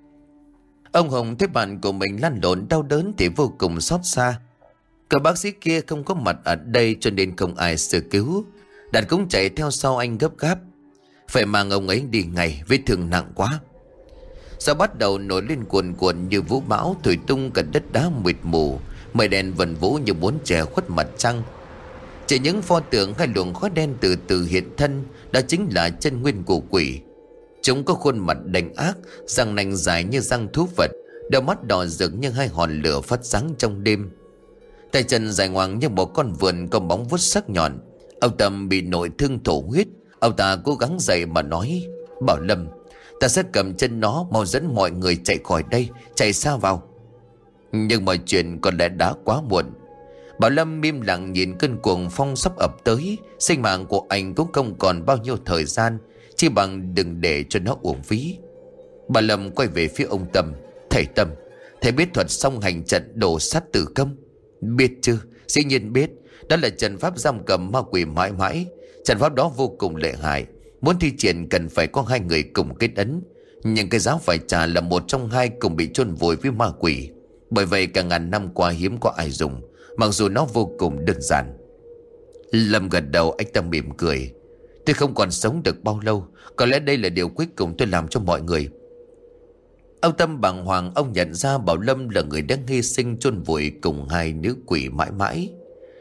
Ông Hùng thấy bạn của mình lăn lộn đau đớn thì vô cùng xót xa. Cậu bác sĩ kia không có mặt ở đây cho nên không ai sơ cứu. Đạt cũng chạy theo sau anh gấp gáp: phải mang ông ấy đi ngay, vết thương nặng quá. Gió bắt đầu nổi lên cuồn cuộn như vũ bão, thổi tung cả đất đá mịt mù. Mây đen vần vũ như muốn che khuất mặt trăng. Chỉ những pho tượng hai luồng khói đen từ từ hiện thân, đó chính là chân nguyên của quỷ. Chúng có khuôn mặt đành ác, răng nanh dài như răng thú vật, đôi mắt đỏ rực như hai hòn lửa phát sáng trong đêm. Tay chân dài ngoằng như một con vượn có móng vuốt sắc nhọn. Ông Tâm bị nội thương thổ huyết, Ông ta cố gắng dậy mà nói: Bảo Lâm, ta sẽ cầm chân nó, mau dẫn mọi người chạy khỏi đây, chạy xa vào. Nhưng mọi chuyện có lẽ đã quá muộn. Bảo Lâm im lặng nhìn cơn cuồng phong sắp ập tới. Sinh mạng của anh cũng không còn bao nhiêu thời gian, chỉ bằng đừng để cho nó uổng phí. Bảo Lâm quay về phía ông Tâm: Thầy Tâm, thầy biết thuật song hành trận đổ sát tử không? Biết chứ, dĩ nhiên biết. Đó là trận pháp giam cầm ma quỷ mãi mãi. Trận pháp đó vô cùng lợi hại, muốn thi triển cần phải có hai người cùng kết ấn. Nhưng cái giá phải trả là một trong hai cùng bị chôn vùi với ma quỷ. Bởi vậy cả ngàn năm qua hiếm có ai dùng, mặc dù nó vô cùng đơn giản. Lâm gật đầu, anh ta mỉm cười: Tôi không còn sống được bao lâu, có lẽ đây là điều cuối cùng tôi làm cho mọi người. Ông Tâm bàng hoàng, ông nhận ra Bảo Lâm là người đang hy sinh chôn vùi cùng hai nữ quỷ mãi mãi.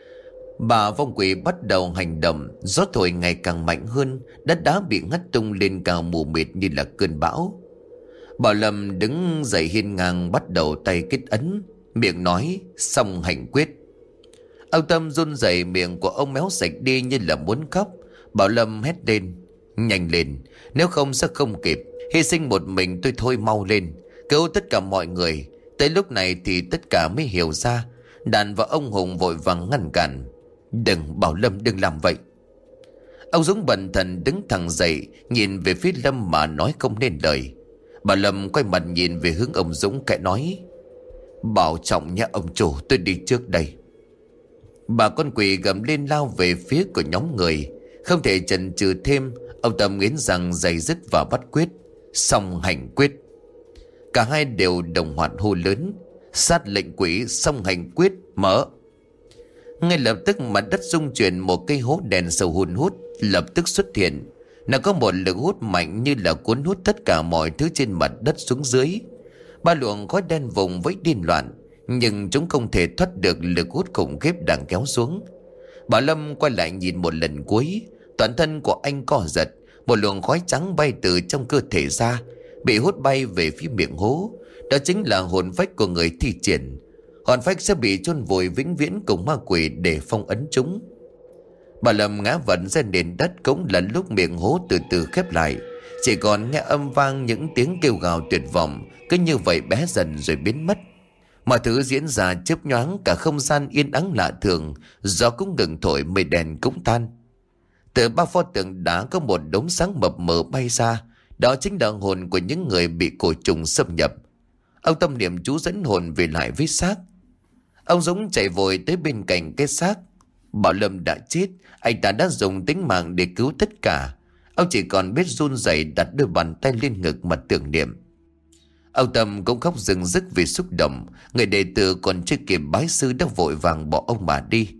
Bà vong quỷ bắt đầu hành động, gió thổi ngày càng mạnh hơn, đất đá bị ngắt tung lên cao mù mịt như là cơn bão. Bảo Lâm đứng dậy hiên ngang, bắt đầu tay kết ấn, miệng nói: Song hành quyết. Ông Tâm run rẩy, miệng của ông méo sạch đi như là muốn khóc. Bảo Lâm hét lên: Nhanh lên, nếu không sẽ không kịp. Hy sinh một mình tôi thôi, mau lên, cứu tất cả mọi người. Tới lúc này thì tất cả mới hiểu ra. Đàn và ông Hùng vội vàng ngăn cản: Đừng, Bảo Lâm, đừng làm vậy. Ông Dũng bần thần đứng thẳng dậy, nhìn về phía Lâm mà nói không nên lời. Bà Lâm quay mặt nhìn về hướng ông Dũng, kệ nói: Bảo trọng nhé ông chủ, tôi đi trước đây. Bà con quỷ gầm lên lao về phía của nhóm người. Không thể chần chừ thêm, ông Tâm nghiến răng giày dứt và bắt quyết: Song hành quyết. Cả hai đều đồng loạt hô lớn: Sát lệnh quỷ, song hành quyết, mở. Ngay lập tức mặt đất rung chuyển, một cây hố đèn sầu hun hút lập tức xuất hiện. Nó có một lực hút mạnh như là cuốn hút tất cả mọi thứ trên mặt đất xuống dưới. Ba luồng khói đen vùng với điên loạn, nhưng chúng không thể thoát được lực hút khủng khiếp đang kéo xuống. Bảo Lâm quay lại nhìn một lần cuối, toàn thân của anh co giật, một luồng khói trắng bay từ trong cơ thể ra, bị hút bay về phía miệng hố. Đó chính là hồn phách của người thi triển. Hồn phách sẽ bị chôn vùi vĩnh viễn cùng ma quỷ để phong ấn chúng. Bà Lâm ngã vật ra nền đất, cũng là lúc miệng hố từ từ khép lại. Chỉ còn nghe âm vang những tiếng kêu gào tuyệt vọng, cứ như vậy bé dần rồi biến mất. Mọi thứ diễn ra chớp nhoáng, cả không gian yên ắng lạ thường. Gió cũng ngừng thổi, mây đèn cũng tan. Từ ba pho tượng đá có một đốm sáng mập mờ bay ra. Đó chính là hồn của những người bị cổ trùng xâm nhập. Ông Tâm niệm chú dẫn hồn về lại với xác. Ông Dũng chạy vội tới bên cạnh cái xác. Bảo Lâm đã chết, anh ta đã dùng tính mạng để cứu tất cả. Ông chỉ còn biết run rẩy đặt đôi bàn tay lên ngực mà tưởng niệm. Ông Tâm cũng khóc rưng rức vì xúc động. Người đệ tử còn chưa kịp bái sư đã vội vàng bỏ ông bà đi.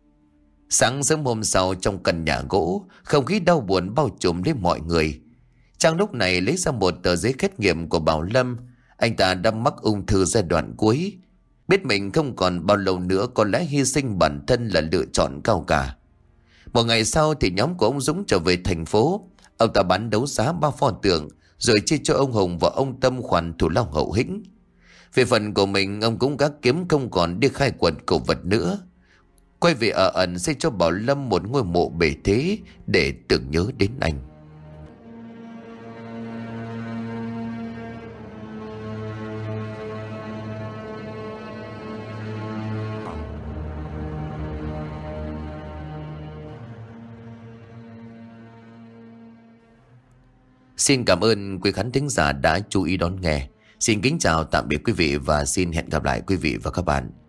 Sáng sớm hôm sau, trong căn nhà gỗ, không khí đau buồn bao trùm lấy mọi người. Trang lúc này lấy ra một tờ giấy xét nghiệm của Bảo Lâm. Anh ta đã mắc ung thư giai đoạn cuối, biết mình không còn bao lâu nữa, có lẽ hy sinh bản thân là lựa chọn cao cả. Một ngày sau thì nhóm của ông Dũng trở về thành phố. Ông ta bán đấu giá ba pho tượng, rồi chia cho ông Hùng và ông Tâm khoản thù lao hậu hĩnh. Về phần của mình, ông cũng gác kiếm không còn đi khai quật cổ vật nữa, quay về ở ẩn xây cho Bảo Lâm một ngôi mộ bề thế để tưởng nhớ đến anh. Xin cảm ơn quý khán thính giả đã chú ý đón nghe. Xin kính chào tạm biệt quý vị và xin hẹn gặp lại quý vị và các bạn